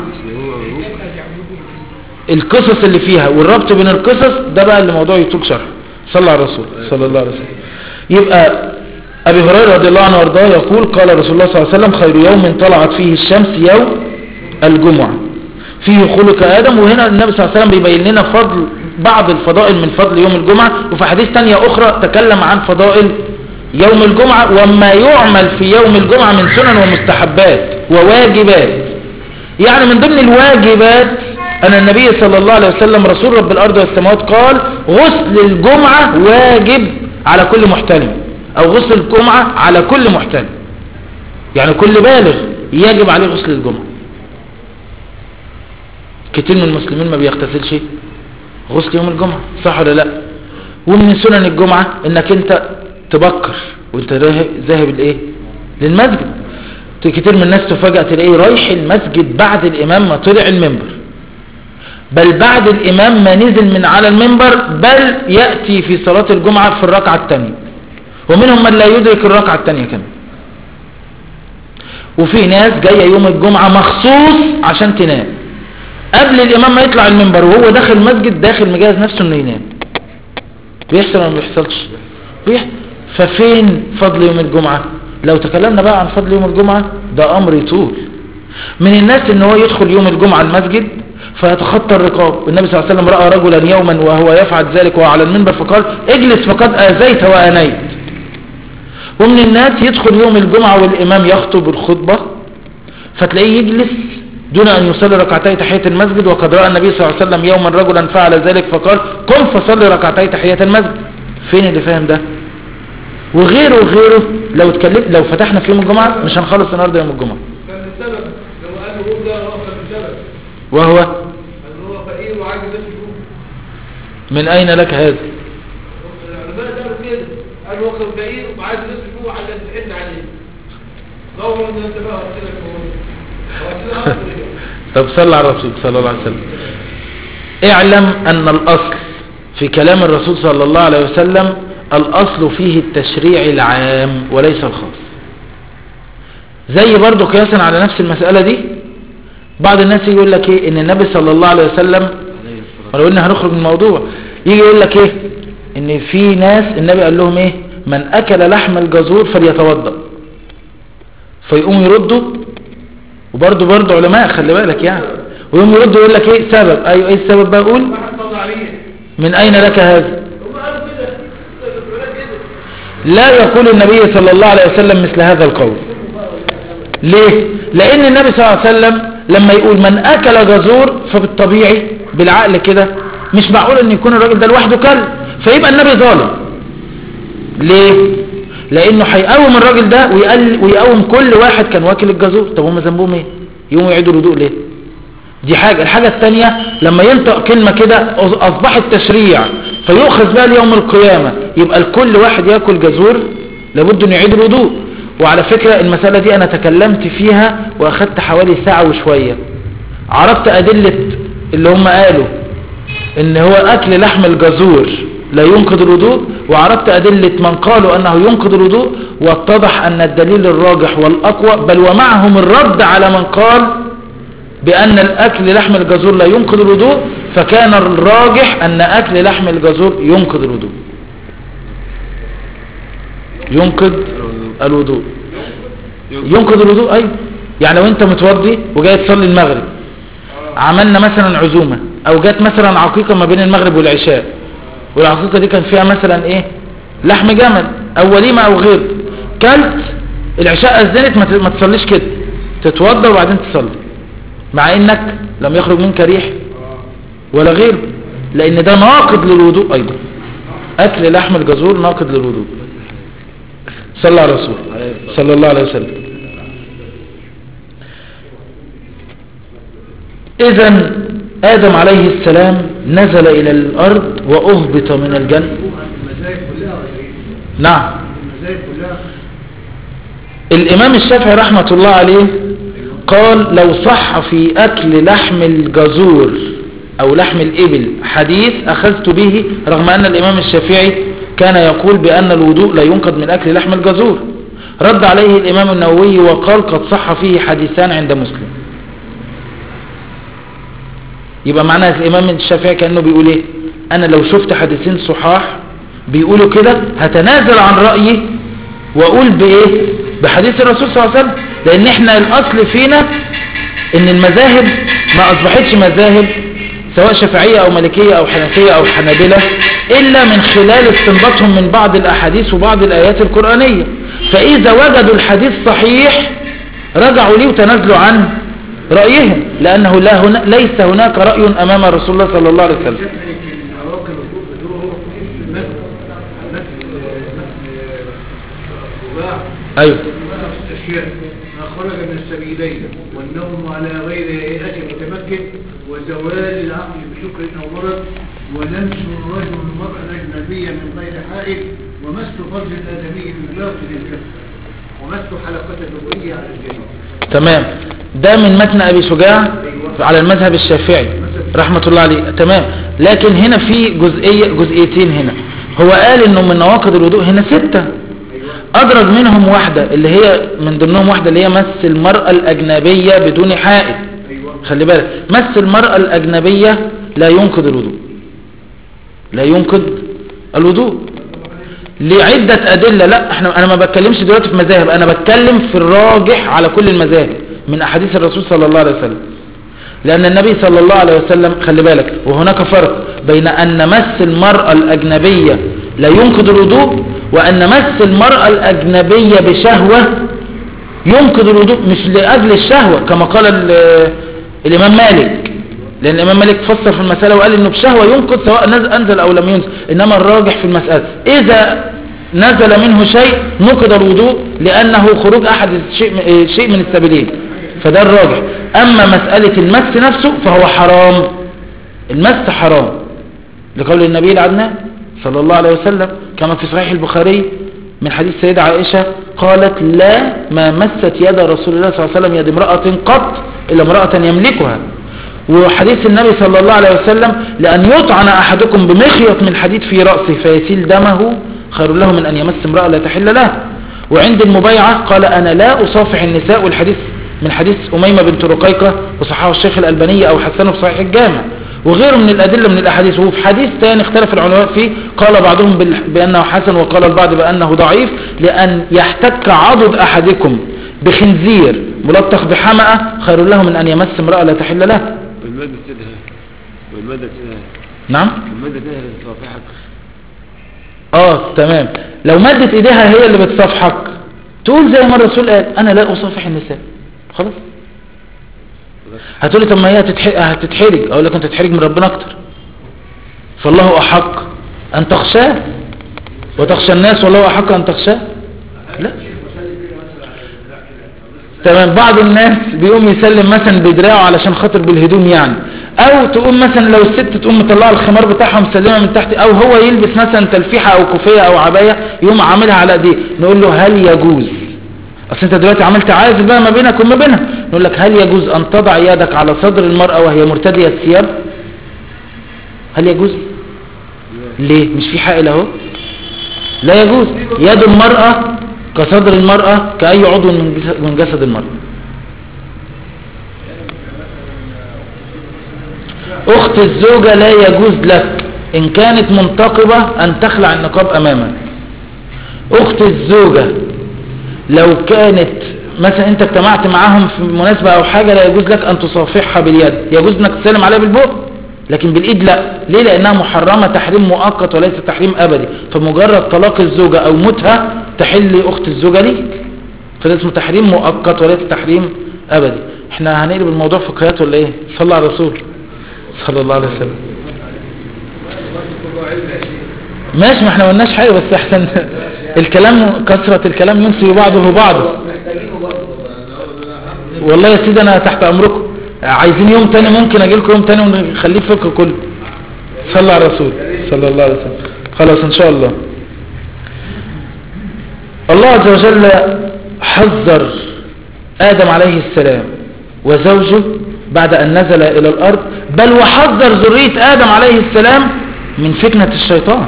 القصص اللي فيها والربط بين القصص ده بقى اللي موضوع يطول شرح. صلى على الرسول صلى الله عليه وسلم. يبقى ابي هريرة رضي الله عنه وارضاه يقول قال رسول الله صلى الله عليه وسلم خير يوم طلعت فيه الشمس يوم الجمعة فيه خلق آدم. وهنا النبي صلى الله عليه وسلم بيبين لنا فضل بعض الفضائل من فضل يوم الجمعة، وفي حديث تانية أخرى تكلم عن فضائل يوم الجمعة وما يعمل في يوم الجمعة من سنن ومستحبات وواجبات. يعني من ضمن الواجبات أن النبي صلى الله عليه وسلم رسول رب الأرض والسماوات قال غسل الجمعة واجب على كل محتلم، أو غسل الجمعة على كل محتلم، يعني كل بالغ يجب عليه غسل الجمعة. كتير من المسلمين ما بيغتسلش غسل يوم الجمعة، صح ولا لا؟ ومن سنن الجمعة انك انت تبكر وانت ذاهب الايه للمسجد. كتير من الناس تفاجأ تلاقيه رايح المسجد بعد الامام ما طلع المنبر، بل بعد الامام ما نزل من على المنبر، بل يأتي في صلاة الجمعة في الركعة الثانية، ومنهم من لا يدرك الركعة الثانية كمان. وفي ناس جاية يوم الجمعة مخصوص عشان تنام قبل الامام ما يطلع المنبر، وهو داخل المسجد داخل مجهز نفسه انه ينام. بيحصل ولا ما بيحصلش؟ ففين فضل يوم الجمعة؟ لو تكلمنا بقى عن فضل يوم الجمعة ده امر يطول. من الناس ان هو يدخل يوم الجمعة المسجد فيتخطى الرقاب. النبي صلى الله عليه وسلم رأى رجلا يوما وهو يفعل ذلك وهو على المنبر فقال اجلس فقد آذيت وآنيت. ومن الناس يدخل يوم الجمعة والامام يخطب الخطبة فتلاقيه يجلس دون أن يصلي ركعتي تحية المسجد، وقد رأى النبي صلى الله عليه وسلم يوما رجلا فعل ذلك فقال قم فصلي ركعتي تحية المسجد. فين اللي فاهم ده؟ وغيره وغيره. لو فتحنا في يوم الجمعة مش هنخلص النهارده يوم الجمعة. كان السبب لما قال له ده رأسا بسبب وهو أنه هو فقير وعاجز يشوف. من أين لك هذا؟ العلماء قالوا كده، قالوا هو كان فقير وعاجز يشوف عشان تحن عليه. ضوء من انتباه وأسئلة طب صلى على الرسول صلى الله عليه وسلم. اعلم ان الاصل في كلام الرسول صلى الله عليه وسلم الاصل فيه التشريع العام وليس الخاص. زي برضو قياسا على نفس المسألة دي بعض الناس يقول لك ايه ان النبي صلى الله عليه وسلم، ولو ان هنخرج من الموضوع، يجي يقول لك ايه ان في ناس النبي قال لهم ايه من اكل لحم الجزور فليتوضأ، فيقوم يردوا. وبرضه علماء خلي بالك يعني، ويوم يرد يقول لك ايه سبب. ايوه ايه السبب بقى؟ اقول من اين لك هذا؟ لا يقول النبي صلى الله عليه وسلم مثل هذا القول. ليه؟ لان النبي صلى الله عليه وسلم لما يقول من اكل جزور فبالطبيعي بالعقل كده مش معقول ان يكون الراجل ده لوحده كلب، فيبقى النبي ظالم. ليه؟ لانه هيقوم الراجل ده ويقوم كل واحد كان واكل الجزور. طب هم ذنبهم ايه؟ يقوموا يعيدوا الوضوء ليه؟ دي حاجة. الحاجة الثانية لما ينطق كلمة كده اصبحت تشريع فيؤخذ بها ليوم القيامة، يبقى الكل واحد ياكل جزور لابد ان يعيد الوضوء. وعلى فكرة المسألة دي انا تكلمت فيها واخدت حوالي ساعة وشوية، عرضت ادلة اللي هم قالوا ان هو اكل لحم الجزور لا ينقض الوضوء، وعرضت أدلة من قالوا أنه ينقض الوضوء، واتضح أن الدليل الراجح والأقوى بل ومعهم الرد على من قال بأن الأكل لحم الجزور لا ينقض الوضوء، فكان الراجح أن أكل لحم الجزور ينقض الوضوء. ينقض الوضوء ينقض الوضوء أيوه. يعني لو أنت متوضي وجاي تصلي المغرب، عملنا مثلا عزومة أو جات مثلا عقيقة ما بين المغرب والعشاء، والعقيقة دي كان فيها مثلا ايه لحم جمل او وليمة او غير، كلت العشاء اذنت ما تصليش كده، تتوضى وبعدين تصلي، مع انك لم يخرج منك ريح ولا غير، لان ده ناقض للوضوء ايضا. اكل لحم الجزور ناقض للوضوء. صلى على الرسول صلى الله عليه وسلم. اذا آدم عليه السلام نزل إلى الأرض وأهبط من الجنة. نعم. الإمام الشافعي رحمة الله عليه قال لو صح في أكل لحم الجزور أو لحم الإبل حديث أخذت به، رغم أن الإمام الشافعي كان يقول بأن الوضوء لا ينقض من أكل لحم الجزور. رد عليه الإمام النووي وقال قد صح فيه حديثان عند مسلم. يبقى معنى الإمام الشافعي كأنه بيقول ايه؟ أنا لو شفت حديثين صحاح بيقولوا كده هتنازل عن رأيي وأقول بإيه؟ بحديث الرسول صلى الله عليه وسلم. لأن احنا الأصل فينا إن المذاهب ما أصبحتش مذاهب سواء شافعية أو مالكية أو حنفية أو حنابلة إلا من خلال استنباطهم من بعض الأحاديث وبعض الآيات القرآنية. فإذا وجدوا الحديث صحيح رجعوا ليه وتنازلوا عن رأيهم، لأنه ليس هناك رأي أمام رسول الله صلى الله عليه وسلم. أيوه ما خرج من السبيلين والنوم على غير هيئة متمكن وزوال العقل بشكر أو مرض ولمس الرجل المرأة الأجنبية من غير حائل ومس فرج الآدمي بالباطل الكف ومس حلقة الرؤية على الجنة. تمام. ده من متن أبي شجاع على المذهب الشافعي رحمة الله عليه. تمام. لكن هنا في جزئيتين هنا. هو قال انه من نواقض الوضوء هنا 6 أدرج منهم واحدة اللي هي من ضمنهم واحدة اللي هي مس المرأة الأجنبية بدون حائل. خلي بالك مس المرأة الأجنبية لا ينقض الوضوء، لا ينقض الوضوء لعدة أدلة. لا أنا ما بتكلمش دلوقتي في مذاهب، أنا بتكلم في الراجح على كل المذاهب من أحاديث الرسول صلى الله عليه وسلم. لأن النبي صلى الله عليه وسلم خلي بالك وهناك فرق بين أن مس المرأة الأجنبية لا ينقض الوضوء وأن مس المرأة الأجنبية بشهوة ينقض الوضوء، مش لأجل الشهوة كما قال الإمام مالك، لأن الإمام مالك فسر في المسألة وقال إنه بشهوة ينقض سواء أنزل أو لم ينزل. إنما الراجح في المسألة إذا نزل منه شيء نقض الوضوء لأنه خروج أحد شيء من السبيلين، فده الراجح. أما مسألة المس نفسه فهو حرام، المس حرام لقول النبي العدنان صلى الله عليه وسلم كما في صحيح البخاري من حديث سيدة عائشة قالت لا ما مست يد رسول الله صلى الله عليه وسلم يد امرأة قط إلا امرأة يملكها. وحديث النبي صلى الله عليه وسلم لأن يطعن أحدكم بمخيط من حديد في رأسه فيسيل دمه خير له من أن يمس امرأة لا تحل له. وعند المبايعة قال أنا لا أصافح النساء، والحديث من حديث أميمة بنت رقيقة وصححه الشيخ الألباني أو حسنه في صحيح الجامع وغيره من الأدلة من الأحاديث. وفي حديث ثاني اختلف العلماء فيه قال بعضهم بأنه حسن وقال البعض بأنه ضعيف لأن يحتك عضد أحدكم بخنزير ملطخ بحمأة خير له من أن يمس امرأة لا تحل له. والمادة تدها نعم المادة تدها لتصافحك. تمام. لو مدت ايديها هي اللي بتصافحك تقول زي ما الرسول قال انا لا اصافح النساء خلاص. هتقولي طب ما هي هتتحرج، اقول لك انت تتحرج من ربنا اكتر، فالله احق ان تخشاه وتخشى الناس والله احق ان تخشاه. لا تمام. بعض الناس بيقوم يسلم مثلا بدراعه علشان خاطر بالهدوم يعني، او تقوم مثلا لو الست تقوم مطلعه الخمار بتاعها مسلمه من تحت، او هو يلبس مثلا تلفيحه او كوفيه او عبايه يقوم عاملها على ايديه، نقول له هل يجوز؟ اصل انت دلوقتي عملت عازل بقى ما بينك وما بينها، نقول لك هل يجوز ان تضع يدك على صدر المرأة وهي مرتدية الثياب؟ هل يجوز؟ ليه؟ مش في حائل اهو. لا يجوز. يد المرأة كصدر المرأة كأي عضو من جسد المرأة. اخت الزوجة لا يجوز لك ان كانت منتقبة ان تخلع النقاب امامك. اخت الزوجة لو كانت مثلا انت اجتمعت معاهم في مناسبة او حاجة لا يجوز لك ان تصافحها باليد، يجوز انك تسلم عليها بالبق لكن بالايد لا. ليه؟ لانها محرمة تحريم مؤقت وليس تحريم ابدي، فمجرد طلاق الزوجة او موتها تحل اخت الزوجة ليك، فده اسمه تحريم مؤقت وليس تحريم ابدي. احنا هنقلب الموضوع فقهيات ولا ايه؟ صلى على الرسول صلى الله عليه وسلم. ماشي، ما احنا ما قلناش حاجة بس احسن الكلام كثرة الكلام ينسي بعضه بعضه. والله يا سيدي انا تحت امركم، عايزين يوم تاني ممكن اجي لكم يوم تاني ونخليه فقه كله. صلى على الرسول صلى الله عليه وسلم. خلاص ان شاء الله. الله عز وجل حذر آدم عليه السلام وزوجه بعد أن نزل إلى الأرض، بل وحذر ذرية آدم عليه السلام من فتنة الشيطان.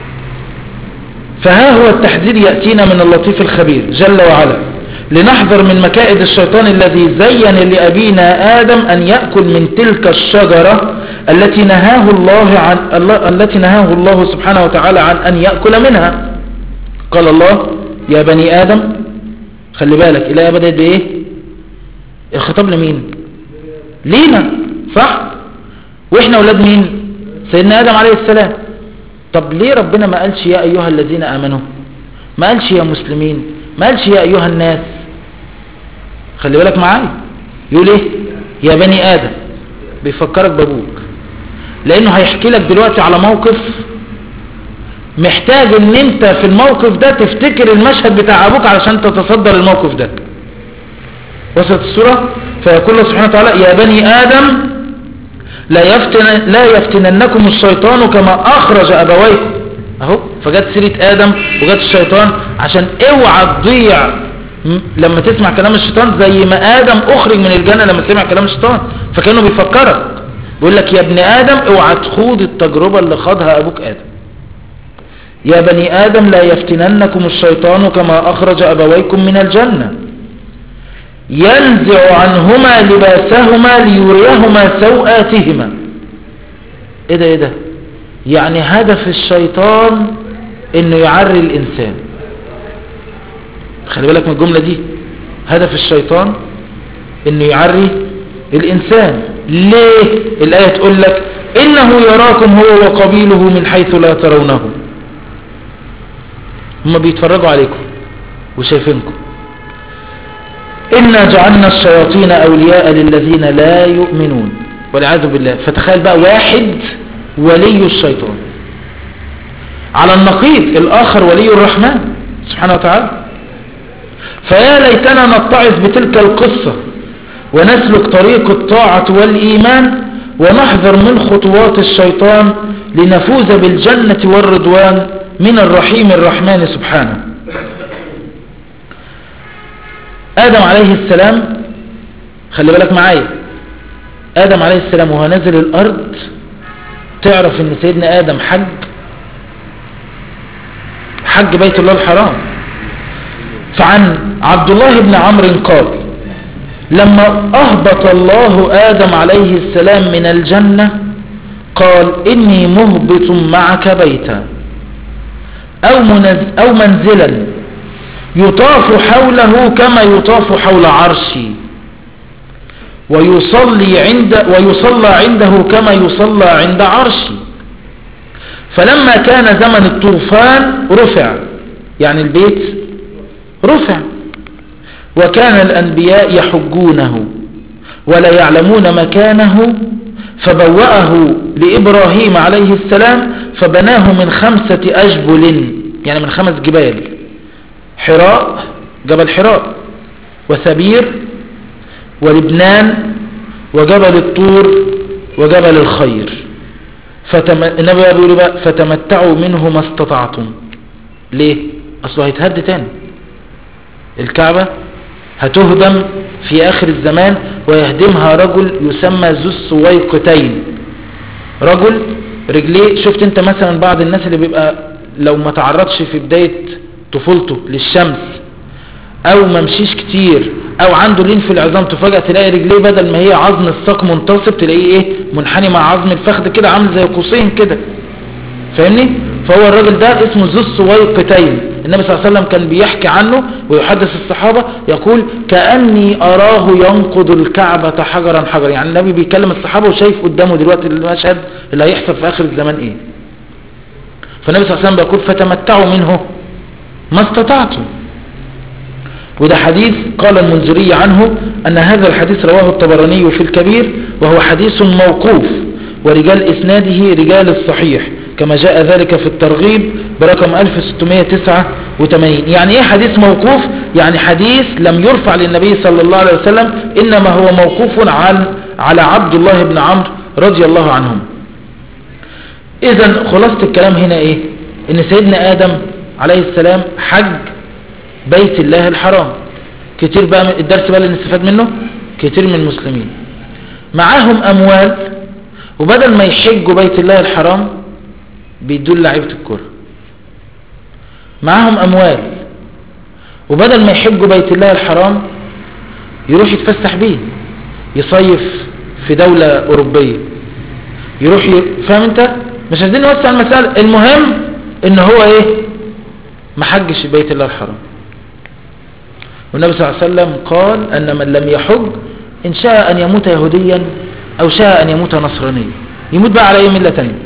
فها هو التحذير يأتينا من اللطيف الخبير جل وعلا لنحذر من مكائد الشيطان الذي زين لأبينا آدم أن يأكل من تلك الشجرة التي نهاه الله سبحانه وتعالى عن أن يأكل منها. قال الله يا بني آدم، خلي بالك الآية بدأت بإيه؟ الخطاب لمين؟ لينا، صح؟ واحنا اولاد مين؟ سيدنا ادم عليه السلام. طب ليه ربنا ما قالش يا ايها الذين امنوا؟ ما قالش يا مسلمين؟ ما قالش يا ايها الناس؟ خلي بالك معايا، يقول ايه؟ يا بني ادم. بيفكرك بابوك، لانه هيحكي لك دلوقتي على موقف محتاج ان انت في الموقف ده تفتكر المشهد بتاع ابوك علشان تتصدر الموقف ده. وصلت الصورة؟ فيقول الله سبحانه وتعالى يا بني ادم لا يفتننكم الشيطان كما اخرج ابويكم. اهو فجت سيرة ادم وجت الشيطان عشان اوعى تضيع لما تسمع كلام الشيطان، زي ما ادم اخرج من الجنة لما سمع كلام الشيطان. فكانوا بيفكرك، بيقول لك يا ابن ادم اوعى تخوض التجربة اللي خاضها ابوك ادم. يا بني ادم لا يفتننكم الشيطان كما اخرج ابويكم من الجنة ينزع عنهما لباسهما ليريهما سوآتهما. ايه ده؟ يعني هدف الشيطان انه يعري الانسان. خلي بالك من الجملة دي، هدف الشيطان انه يعري الانسان. ليه؟ الآية تقول لك انه يراكم هو وقبيله من حيث لا ترونه. هم بيتفرجوا عليكم وشايفينكم. إنا جعلنا الشياطين أولياء للذين لا يؤمنون والعياذ بالله. فتخيل بقى واحد ولي الشيطان على النقيض الآخر ولي الرحمن سبحانه وتعالى. فيا ليتنا نتعظ بتلك القصة ونسلك طريق الطاعة والإيمان ونحذر من خطوات الشيطان لنفوز بالجنة والرضوان من الرحيم الرحمن سبحانه. آدم عليه السلام، خلي بالك معايا، آدم عليه السلام وهو نازل الأرض تعرف ان سيدنا آدم حج بيت الله الحرام. فعن عبد الله بن عمرو قال لما أهبط الله آدم عليه السلام من الجنة قال إني مهبط معك بيتا أو منزلا يطاف حوله كما يطاف حول عرشي ويصلى عنده كما يصلى عند عرشي. فلما كان زمن الطوفان رفع، يعني البيت رفع، وكان الأنبياء يحجونه ولا يعلمون مكانه فبوأه لإبراهيم عليه السلام فبناه من 5 أجبل، يعني من 5 جبال: حراء، جبل حراء، وسبير، ولبنان، وجبل الطور، وجبل الخير. النبي يقول بقى فتمتعوا منه ما استطعتم. ليه؟ أصله هيتهد تاني. الكعبة هتهدم في آخر الزمان ويهدمها رجل يسمى ذو السويقتين. رجل رجليه، شفت انت مثلا بعض الناس اللي بيبقى لو ما تعرضش في بداية طفولته للشمس او ما مشيش كتير او عنده لين في العظام، تفاجأ تلاقي رجليه بدل ما هي عظم الساق منتصب تلاقيه ايه؟ منحني مع عظم الفخذ كده، عامل زي قوسين كده. فاهمني؟ فهو الراجل ده اسمه ذو السويقتين. النبي صلى الله عليه وسلم كان بيحكي عنه ويحدث الصحابة يقول كأني أراه ينقض الكعبة حجرا حجرا. يعني النبي بيكلم الصحابة وشايف قدامه دلوقتي المشهد اللي هيحصل في آخر الزمان ايه. فالنبي صلى الله عليه وسلم بيقول فتمتعوا منه ما استطعتم. وده حديث قال المنذري عنه أن هذا الحديث رواه الطبراني في الكبير وهو حديث موقوف ورجال إسناده رجال الصحيح كما جاء ذلك في الترغيب برقم 1689. يعني ايه حديث موقوف؟ يعني حديث لم يرفع للنبي صلى الله عليه وسلم، إنما هو موقوف على عبد الله بن عمرو رضي الله عنهم. إذن خلاصة الكلام هنا ايه؟ ان سيدنا آدم عليه السلام حج بيت الله الحرام. كتير بقى الدرس بقى اللي نستفاد منه، كتير من المسلمين معاهم أموال وبدل ما يحجوا بيت الله الحرام بيدول لعيبة الكرة. معاهم أموال وبدل ما يحجوا بيت الله الحرام يروح يتفسح بيه، يصيف في دولة أوروبية، يروح فاهم انت؟ مش عايزين نوسع المسألة، المهم ان هو ايه؟ ما حجش بيت الله الحرام. والنبي صلى الله عليه وسلم قال أن من لم يحج إن شاء أن يموت يهوديا أو شاء أن يموت نصرانيا. يموت بقى على اي ملة تانية.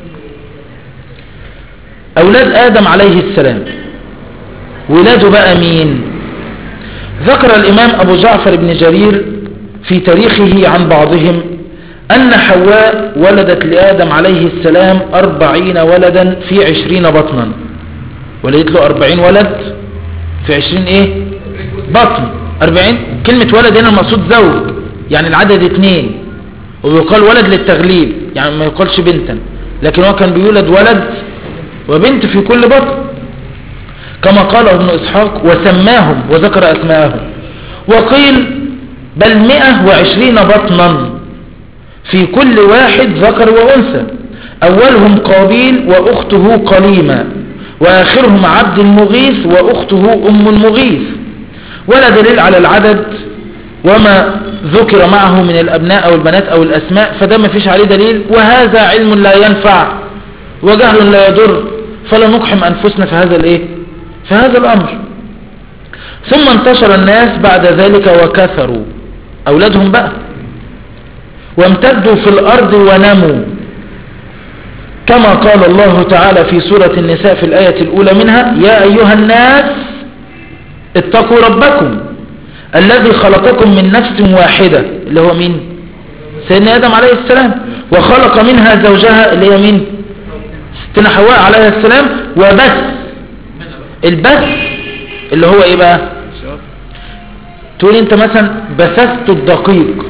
اولاد ادم عليه السلام ولاده بقى مين؟ ذكر الامام ابو جعفر بن جرير في تاريخه عن بعضهم ان حواء ولدت لادم عليه السلام 40 ولدا في 20 بطنا. ولدت له 40 ولد في 20 ايه بطن. 40 كلمة ولد هنا المقصود زوج، يعني العدد 2، ويقال ولد للتغليب يعني ما يقالش بنتا، لكن هو كان بيولد ولد وبنت في كل بطن كما قال ابن إسحاق وسماهم وذكر أسماءهم. وقيل بل 120 بطنا في كل واحد ذكر وأنثى، أولهم قابيل وأخته قليمة، وآخرهم عبد المغيث وأخته أم المغيث. ولا دليل على العدد وما ذكر معه من الأبناء أو البنات أو الأسماء، فده ما فيش عليه دليل، وهذا علم لا ينفع وجهل لا يضر، فلا نقحم أنفسنا في هذا الإيه؟ في هذا الأمر. ثم انتشر الناس بعد ذلك وكثروا أولادهم بقى وامتدوا في الأرض ونموا، كما قال الله تعالى في سورة النساء في الآية الأولى منها يا أيها الناس اتقوا ربكم الذي خلقكم من نفس واحدة، اللي هو مين؟ سيدنا آدم عليه السلام، وخلق منها زوجها اللي هي مين؟ ستنا حواء عليه السلام، وبث البث اللي هو ايه بقى؟ تقول انت مثلا بثثت الدقيق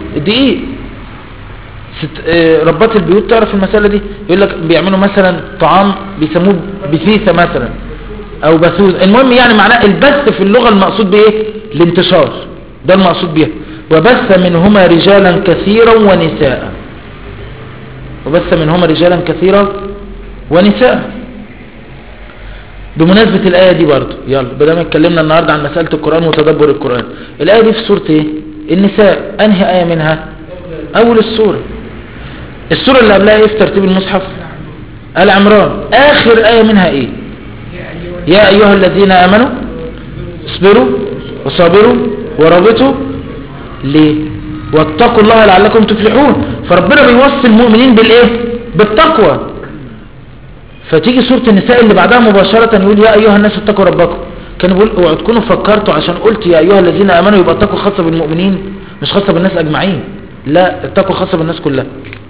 ربات البيوت تعرف المسألة دي، يقول لك بيعملوا مثلا طعام بيسموه بثيثة مثلا او بثوث، المهم يعني معناه البث في اللغة المقصود بايه؟ الانتشار، ده المقصود بيها. وبث منهما رجالا كثيرا ونساء، وبث منهما رجالا كثيرا ونساء. بمناسبة الآية دي برضو يلا بدل اتكلمنا النهاردة عن مسألة القرآن وتدبر القرآن، الآية دي في سورة ايه؟ النساء. انهي آية منها؟ اول السورة اللي قبلها ايه في ترتيب المصحف؟ آل عمران. اخر آية منها ايه؟ يا ايها الذين امنوا اصبروا وصابروا ورابطوا ليه؟ واتقوا الله لعلكم تفلحون. فربنا بيوصي المؤمنين بالايه؟ بالتقوى. فتيجي سورة النساء اللي بعدها مباشرة يقول يا ايها الناس اتقوا ربكم. كان بيقول اوعوا تكونوا فكرتوا عشان قلت يا ايها الذين امنوا يبقى التقوى خاصة بالمؤمنين مش خاصة بالناس اجمعين، لا التقوى خاصة بالناس كلها.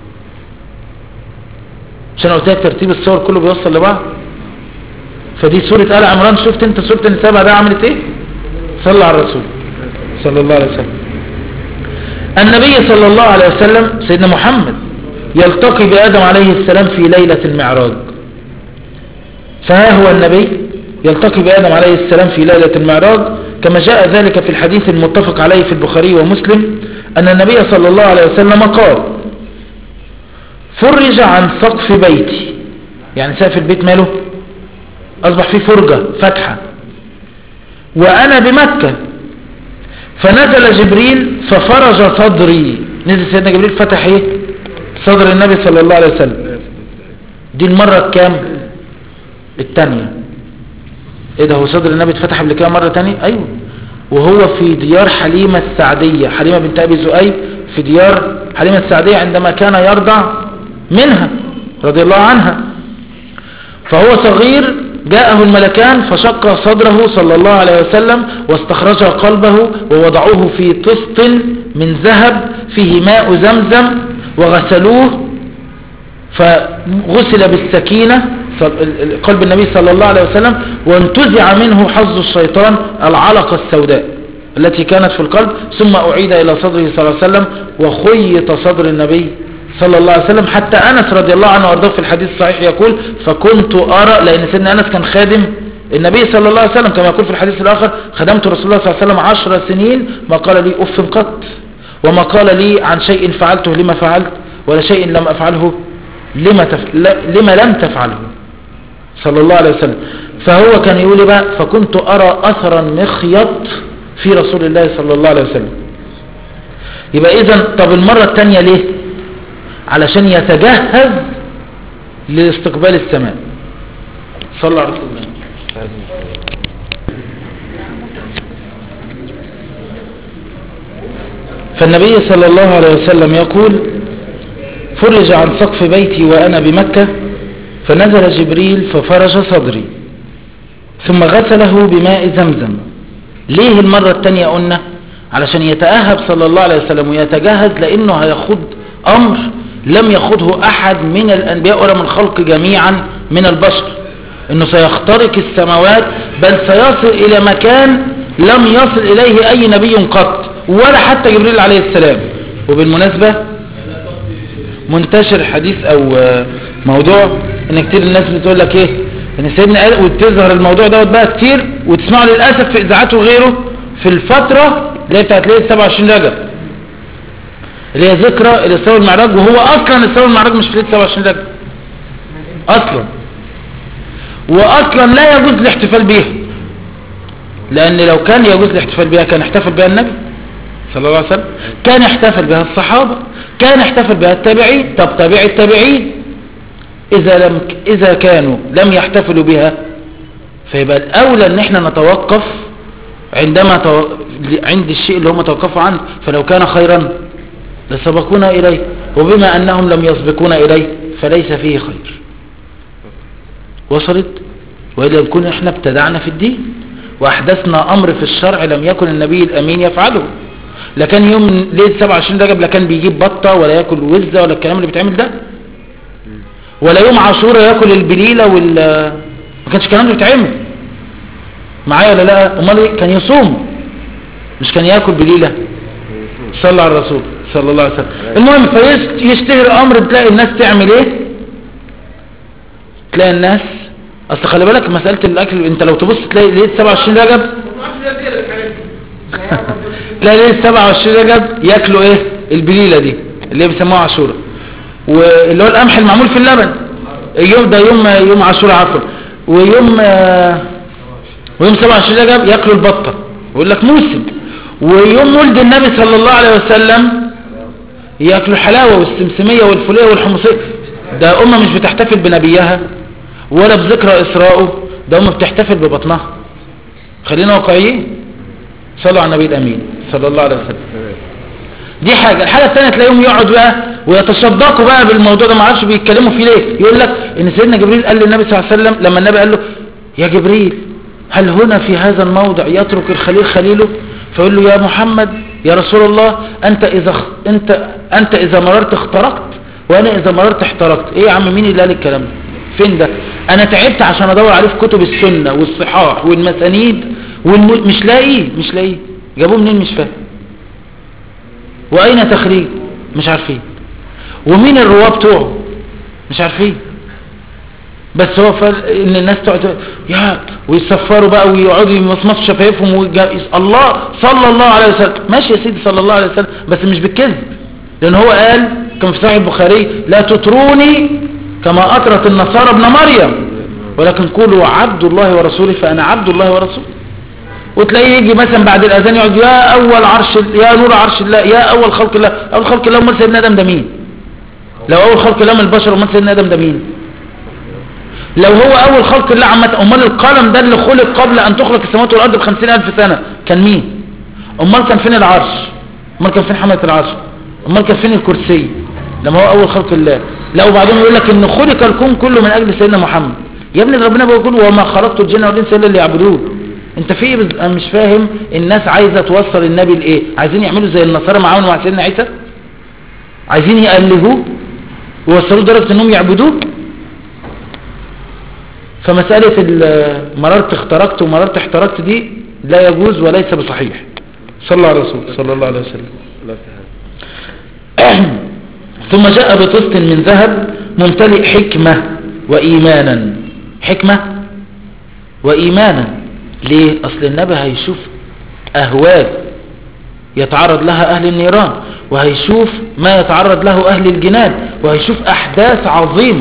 عشان قلت لك ترتيب الصور كله بيوصل لبعض. فدي سورة آل عمران. شفت انت سورة النساء بعدها عملت ايه؟ صلى على الرسول صلى الله عليه وسلم. النبي صلى الله عليه وسلم سيدنا محمد يلتقي بآدم عليه السلام في ليلة المعراج. فها هو النبي يلتقي بآدم عليه السلام في ليلة المعراج كما جاء ذلك في الحديث المتفق عليه في البخاري ومسلم أن النبي صلى الله عليه وسلم قال فرج عن سقف بيتي، يعني سقف البيت ماله؟ أصبح فيه فرجة فتحة، وأنا بمكة، فنزل جبريل ففرج صدري. نزل سيدنا جبريل فتح ايه؟ صدر النبي صلى الله عليه وسلم. دي المرة الكام؟ الثانية. ايه ده، هو صدر النبي اتفتح قبل كده مرة تانية؟ ايوه، وهو في ديار حليمة السعدية، حليمة بنت ابي زؤيب في ديار حليمة السعدية عندما كان يرضع منها رضي الله عنها. فهو صغير جاءه الملكان فشق صدره صلى الله عليه وسلم واستخرج قلبه ووضعوه في طست من ذهب فيه ماء زمزم وغسلوه، فغسل بالسكينة قلب النبي صلى الله عليه وسلم، وانتزع منه حظ الشيطان العلقة السوداء التي كانت في القلب، ثم أعيد إلى صدره صلى الله عليه وسلم وخيط صدر النبي صلى الله عليه وسلم. حتى أنس رضي الله عنه وارضاه في الحديث الصحيح يقول فكنت أرى، لأن سيدنا أنس كان خادم النبي صلى الله عليه وسلم كما يقول في الحديث الآخر خدمت رسول الله صلى الله عليه وسلم 10 سنين ما قال لي أف قط، وما قال لي عن شيء فعلته لما فعلت، ولا شيء لم أفعله لما لم تفعله صلى الله عليه وسلم. فهو كان يقول بقى فكنت أرى أثرا مخيط في رسول الله صلى الله عليه وسلم. يبقى إذن طب المرة الثانية ليه؟ علشان يتجهز لاستقبال السماء. صلى على رسول الله. فالنبي صلى الله عليه وسلم يقول فرج عن سقف بيتي وأنا بمكة، فنزل جبريل ففرج صدري ثم غسله بماء زمزم. ليه المرة التانية قلنا؟ علشان يتأهب صلى الله عليه وسلم ويتجهز، لأنه هيخوض أمر لم يخوضه أحد من الأنبياء ولا من الخلق جميعا من البشر، إنه سيخترق السماوات، بل سيصل إلى مكان لم يصل إليه أي نبي قط ولا حتى جبريل عليه السلام. وبالمناسبة منتشر حديث أو موضوع إن كتير الناس بتقول لك إيه، إن سيدنا قال، وتظهر الموضوع دوت بقى كتير وتسمعه للأسف في إذاعات وغيره في الفترة اللي هي بتاعت ليلة 27 رجب، اللي هي ذكرى الإسراء والمعراج، وهو أصلا الإسراء والمعراج مش في ليلة 27 رجب أصلا، وأصلا لا يجوز الاحتفال بيها، لأن لو كان يجوز الاحتفال بها كان احتفل بها النبي صلى الله عليه وسلم، كان احتفل بها الصحابة، كان احتفل بها التابعين. طب تابع التابعين إذا كانوا لم يحتفلوا بها، فيبقى الأولى أن احنا نتوقف عند الشيء اللي هم توقفوا عنه، فلو كان خيرا لسبقونا إليه، وبما أنهم لم يسبقونا إليه فليس فيه خير. وصلت؟ وإلا يكون احنا ابتدعنا في الدين وأحدثنا أمر في الشرع لم يكن النبي الأمين يفعله. لكن يوم ليلة 27 رجب لكن بيجيب بطة ولا يأكل وزة ولا الكلام اللي بيتعمل ده، ولا يوم عاشوراء يأكل البليلة ما كانش الكلام ده بيتعمل معايا ولا لا؟ امال ايه؟ كان يصوم مش كان يأكل بليلة. صلى على الرسول صلى الله عليه وسلم. المهم فيشتهر أمر، تلاقي الناس تعمل ايه؟ تلاقي الناس، اصل خلي بالك مسألة الاكل، انت لو تبص تلاقي ليلة 27 رجب تلاقي ليلة 27 رجب ياكلوا ايه؟ البليلة دي اللي هي بيسموها عاشوراء، واللي هو القمح المعمول في اللبن. اليوم ده يوم عاشوراء عفوا، ويوم 27 رجب ياكلوا البطة ويقول لك موسم. ويوم ولد النبي صلى الله عليه وسلم ياكلوا الحلاوة والسمسمية والفولية والحمصية. ده أمة مش بتحتفل بنبيها ولا بذكرى إسراءه، ده أمة بتحتفل ببطنها. خلينا واقعيين. صلوا على النبي الأمين صلى الله عليه وسلم. دي حاجة. الحاجة الثانية تلاقيهم يقعدوا بقى ويتصدقوا بقى بالموضوع ده، ما عارفش بيتكلموا فيه ليه. يقول لك ان سيدنا جبريل قال للنبي صلى الله عليه وسلم لما النبي قال له يا جبريل هل هنا في هذا الموضع يترك الخليل خليله؟ فيقول له يا محمد يا رسول الله انت اذا مررت اخترقت وانا اذا مررت احترقت. ايه يا عم مين اللي قال الكلام ده؟ فين ده؟ انا تعبت عشان ادور عليه في كتب السنة والصحاح والمسانيد مش لاقيه. جابوه منين؟ مش فاهم. واين تخريج؟ مش عارفين. ومين الرواه بتوعه؟ مش عارفين. بس هو ان الناس تقعد يا ويصفروا بقى ويقعدوا يمصمصوا شفايفهم الله صلى الله عليه وسلم. ماشي يا سيدي صلى الله عليه وسلم، بس مش بالكذب، لان هو قال كما في صحيح البخاري لا تطروني كما اطرت النصارى ابن مريم ولكن قولوا عبد الله ورسوله فانا عبد الله ورسوله. وتلاقيه يجي مثلا بعد الاذان يقعد يا اول عرش، يا نور عرش الله، يا اول خلق الله. اول خلق الله امال سيدنا ادم ده مين؟ لو اول خلق الله من البشر امال سيدنا ادم ده مين؟ لو هو اول خلق الله عامه امال القلم ده اللي خلق قبل ان تخلق السماوات والارض ب50,000 سنه كان مين؟ امال كان فين العرش؟ امال كان فين حمله العرش؟ امال كان فين الكرسي لما هو اول خلق الله؟ لا وبعدين يقول لك ان خلق الكون كله من اجل سيدنا محمد. يا ابني ربنا بيقول وما خلقت الجن والانس الا ليعبدون. انت في ايه؟ انا مش فاهم. الناس عايزه توصل النبي لايه؟ عايزين يعملوا زي النصارى معاهم مع سيدنا عيسى؟ عايزين يقلدوه ويوصلوا لدرجه انهم يعبدوه؟ فمساله مررت اخترقت ومررت احترقت دي لا يجوز وليس بصحيح. صلى الله على الرسول صلى الله عليه وسلم. ثم جاء بطست من ذهب ممتلئ حكمه وايمانا. حكمه وايمانا ليه؟ اصل النبي هيشوف اهوال يتعرض لها اهل النيران، وهيشوف ما يتعرض له اهل الجنان، وهيشوف احداث عظيمة.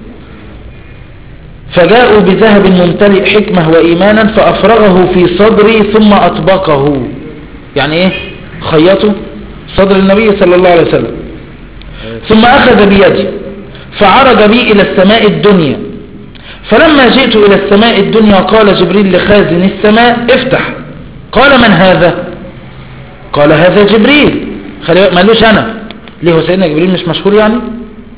فجاءوا بذهب ممتلئ حكمة وايمانا فافرغه في صدري ثم اطبقه. يعني ايه؟ خيطوا صدر النبي صلى الله عليه وسلم. ثم اخذ بيدي فعرج بي الى السماء الدنيا. فلما جئت إلى السماء الدنيا قال جبريل لخازن السماء افتح. قال من هذا؟ قال هذا جبريل. ما قالوش أنا. ليه؟ هو سيدنا جبريل مش مشهور يعني؟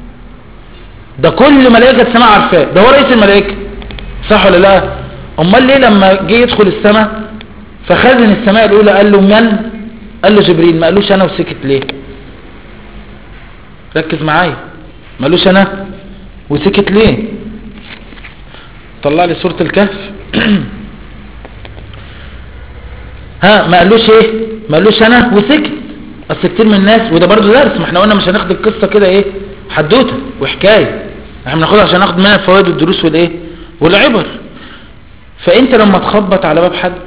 ده كل ملائكة السماء عارفاه، ده هو رئيس الملائكة، صح ولا لا؟ امال ليه لما جه يدخل السماء فخازن السماء الاولى قال له من؟ قال له جبريل، ما قالوش انا وسكت ليه؟ ركز معايا، ما قالوش انا وسكت ليه؟ طلع لي سورة الكهف. ها، ما قالوش ايه؟ ما قالوش انا وسكت. اصل كتير من الناس، وده برضو درس، ما احنا قلنا مش هناخد القصة كده ايه حدوته وحكاية، احنا بناخدها عشان ناخد منها الفوائد والدروس والايه والعبر. فانت لما تخبط على باب حد،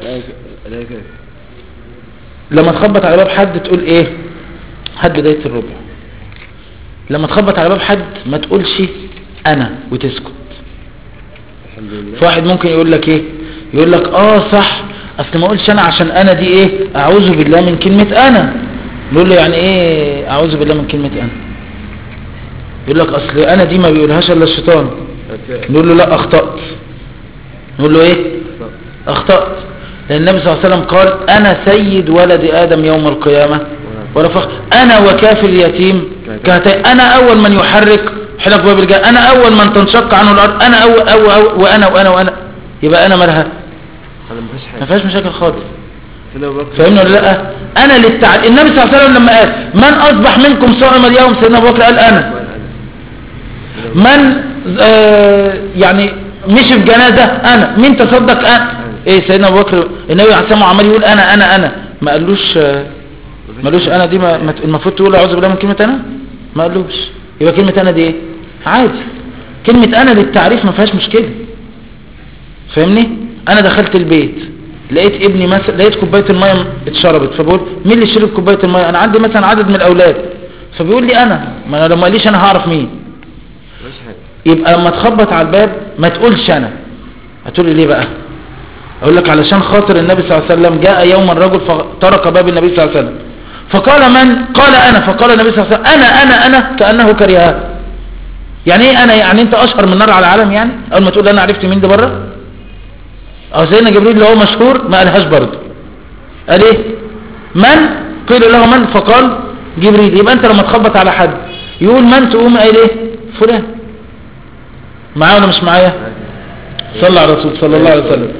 لما تخبط على باب حد تقول ايه؟ حد بداية الربع. لما تخبط على باب حد ما تقولش انا وتسكت. فواحد ممكن يقول لك ايه؟ يقول لك صح، اصل ما اقولش انا عشان انا دي ايه؟ اعوذ بالله من كلمة انا. نقول له يعني ايه اعوذ بالله من كلمة انا؟ يقول لك اصل انا دي ما بيقولهاش الا الشيطان. نقول له لا، اخطأت. نقول له ايه؟ اخطأت، لان النبي صلى الله عليه وسلم قال انا سيد ولد ادم يوم القيامة ولا فخر، انا وكافر اليتيم كهاتين، انا اول من يحرك حلق باب الجنة، انا اول من تنشق عنه الارض، انا أول وانا يبقى انا مالها؟ ما فيهاش مشاكل خالص. فهمنا ولا لا؟ انا النبي صلى الله عليه وسلم لما قال من اصبح منكم صائما اليوم، سيدنا ابو بكر قال انا. من يعني مشي في جنازه انا، مين تصدق انا. ايه سيدنا ابو بكر النبي عليه الصلاه عمال يقول انا ما قالوش انا دي المفروض تقول اعوذ بالله من كلمه انا؟ ما قالوش. يبقى كلمه انا دي ايه؟ عادي، كلمه انا للتعريف ما فيهاش مشكله. فاهمني؟ انا دخلت البيت لقيت ابني مثلا، لقيت كوبايه الميه اتشربت، فبقول مين اللي شرب كوبايه الميه؟ انا عندي مثلا عدد من الاولاد، فبيقول لي انا، ما انا لو ما قاليش انا هعرف مين. يبقى لما تخبط على الباب ما تقولش انا. هتقول لي ليه بقى؟ اقول لك علشان خاطر النبي صلى الله عليه وسلم جاء يوم الرجل فطرق باب النبي صلى الله عليه وسلم فقال من؟ قال انا. فقال النبي صلى الله عليه وسلم انا كانه كرهها. يعني ايه انا؟ يعني انت اشهر من نار على العالم؟ يعني اول ما تقول انا عرفت مين ده بره. او سيدنا جبريل اللي هو مشهور ما قالهاش برضه، قال ايه؟ من؟ قيل له من؟ فقال جبريل. يبقى انت لما تخبط على حد يقول من، تقوم قايل ايه؟ فلان. معايا ولا مش معايا؟ صلى على الرسول صلى الله عليه وسلم.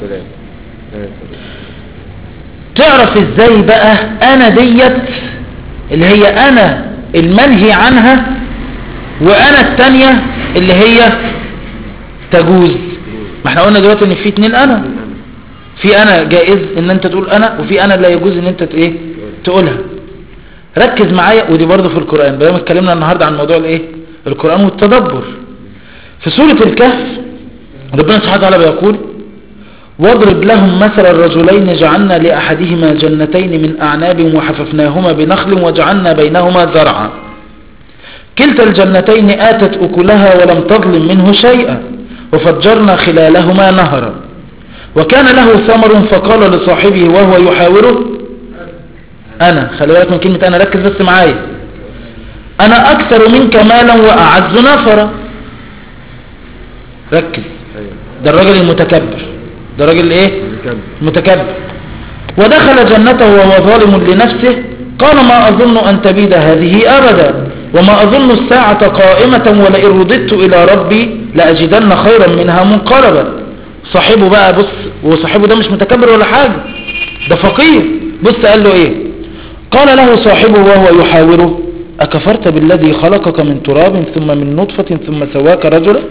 تعرف ازاي بقى انا ديت اللي هي انا المنهي عنها، وانا التانية اللي هي تجوز؟ ما احنا قلنا دلوقتي ان في اتنين انا، في انا جائز ان انت تقول انا، وفي انا لا يجوز ان انت ايه تقولها. ركز معايا، ودي برضه في القرآن، بدل ما اتكلمنا النهاردة عن موضوع الايه القرآن والتدبر. في سورة الكهف ربنا سبحانه وتعالى بيقول واضرب لهم مثل الرجلين جعلنا لأحدهما جنتين من أعناب وحففناهما بنخل وجعلنا بينهما زرعا كلتا الجنتين آتت أكلها ولم تظلم منه شيئا وفجرنا خلالهما نهرا وكان له ثمر فقال لصاحبه وهو يحاوره أنا. خلي بالك من كلمة أنا، ركز بس معايا. أنا أكثر منك مالا وأعز نفرا. ركز، ده الراجل المتكبر، ده الراجل ايه المتكبر. ودخل جنته وهو ظالم لنفسه قال ما أظن أن تبيد هذه أبدا وما أظن الساعة قائمة ولئن رددت إلى ربي لأجدن خيرا منها منقلبا. صاحبه بقى بص، وصاحبه ده مش متكبر ولا حاجة، ده فقير. بص قال له ايه؟ قال له صاحبه وهو يحاوره أكفرت بالذي خلقك من تراب ثم من نطفة ثم سواك رجلا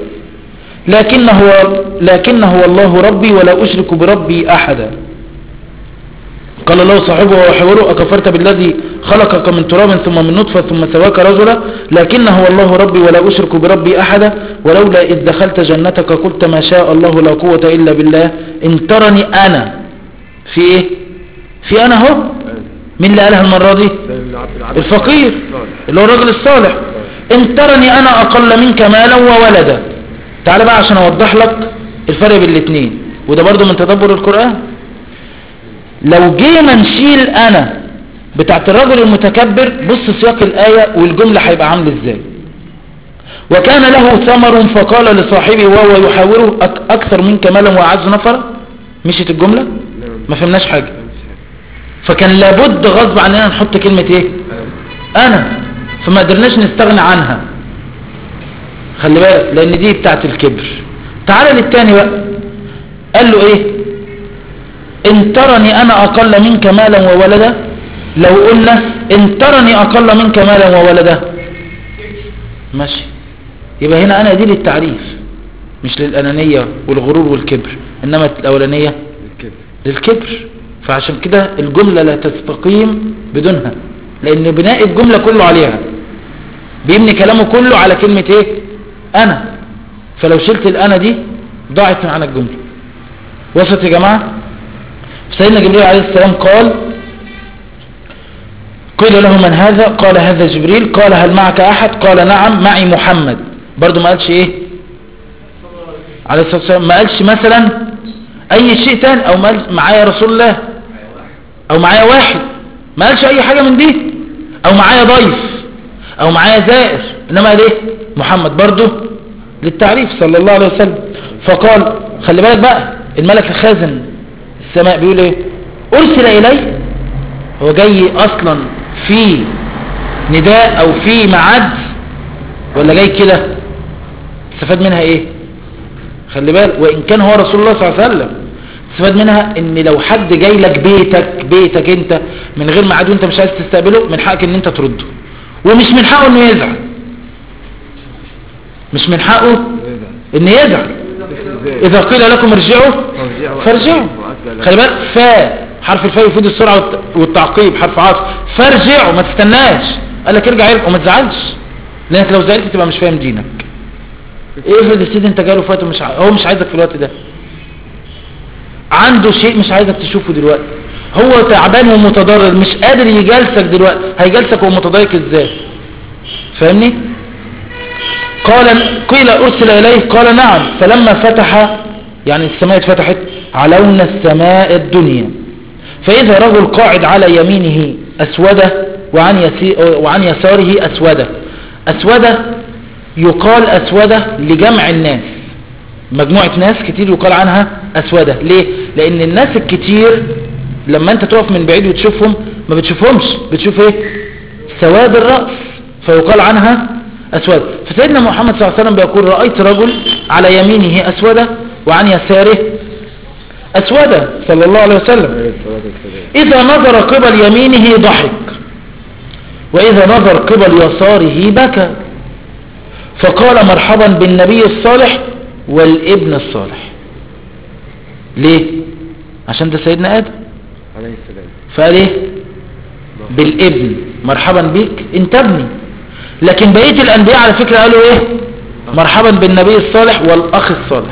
لكنه الله ربي ولا أشرك بربي أحدا. قال له صاحبه وهو يحاوره أكفرت بالذي خلقك من تراب ثم من نطفة ثم سواك رجلا لكنه الله ربي ولا أشرك بربي أحدا ولولا إذ دخلت جنتك قلت ما شاء الله لا قوة إلا بالله إن ترني أنا في إيه؟ في أنا هو. مين اللي قالها المرة دي؟ الفقير اللي هو الرجل الصالح. إن ترني أنا أقل منك مالا وولدا. تعال بقى عشان أوضح لك الفرق بين الاثنين، وده برضو من تدبر القرآن. لو جينا نشيل أنا بتاعت الرجل المتكبر، بص سياق الآية والجملة هيبقى عامل ازاي. وكان له ثمر فقال لصاحبه وهو يحاوره أكثر منك مالا وأعز نفرا. مشيت الجملة؟ ما فهمناش حاجة. فكان لابد غصب عننا نحط كلمة ايه؟ أنا. فما قدرناش نستغنى عنها. خلي بالك، لان دي بتاعت الكبر. تعال للتاني بقى، قال له ايه؟ ان ترني انا اقل منك مالا وولدا. لو قلنا ان ترني اقل منك مالا وولدا ماشي، يبقى هنا انا دي للتعريف مش للانانية والغرور والكبر، انما الاولانية للكبر. فعشان كده الجملة لا تستقيم بدونها، لان بناء الجملة كله عليها، بيبني كلامه كله على كلمة ايه؟ انا. فلو شلت الانا دي ضاعت معنا الجملة. وصلت يا جماعة؟ سيدنا جبريل عليه السلام قيل له من هذا؟ قال هذا جبريل. قال هل معك احد؟ قال نعم معي محمد. برضو ما قالش ايه عليه الصلاة والسلام؟ ما قالش مثلا اي شيء تاني، او ما قالش معايا رسول الله، او معايا واحد، ما قالش اي حاجة من دي، او معايا ضيف، او معايا زائر، انما قال ايه؟ محمد، برضو للتعريف صلى الله عليه وسلم. فقال خلي بالك بقى، الملك الخازن السماء بيقول ايه؟ ارسل اليه. هو جاي اصلا في نداء او في معاد، ولا جاي كده؟ استفاد منها ايه؟ خلي بالك، وان كان هو رسول الله صلى الله عليه وسلم، استفاد منها ان لو حد جاي لك بيتك انت من غير ميعاد وانت مش عايز تستقبله، من حقك ان انت ترده، ومش من حقه انه يزعل، مش من حقه انه يزعل. اذا قيل لكم ارجعوا فارجعوا. خلي بالك، حرف الفاء يفيد السرعه والتعقيب، حرف عطف. فارجعوا، ما تستناش، قال لك ارجع وما تزعلش، لانك لو زعلت تبقى مش فاهم دينك. افرض يا سيدي انت جاله في وقت هو مش عايزك في الوقت ده، عنده شيء مش عايزك تشوفه دلوقتي، هو تعبان ومتضرر مش قادر يجالسك دلوقتي، هيجالسك وهو متضايق ازاي؟ فاهمني؟ قيل ارسل اليه. قال نعم. فلما فتح، يعني السماء اتفتحت، علونا السماء الدنيا، فاذا رجل قاعد على يمينه اسوده وعن يساره اسوده. اسوده يقال اسوده لجمع الناس، مجموعة ناس كتير يقال عنها اسوده. ليه؟ لان الناس الكتير لما انت تقف من بعيد وتشوفهم ما بتشوفهمش، بتشوف ايه؟ سواد الرأس، فيقال عنها اسود. فسيدنا محمد صلى الله عليه وسلم بيقول رأيت رجل على يمينه اسودة وعن يساره اسودة صلى الله عليه وسلم، اذا نظر قبل يمينه ضحك، واذا نظر قبل يساره بكى، فقال مرحبا بالنبي الصالح والابن الصالح. ليه؟ عشان ده سيدنا آدم عليه السلام، فقال ايه؟ بالابن، مرحبا بيك انت ابني. لكن بقية الانبياء على فكرة قالوا ايه؟ مرحبا بالنبي الصالح والاخ الصالح،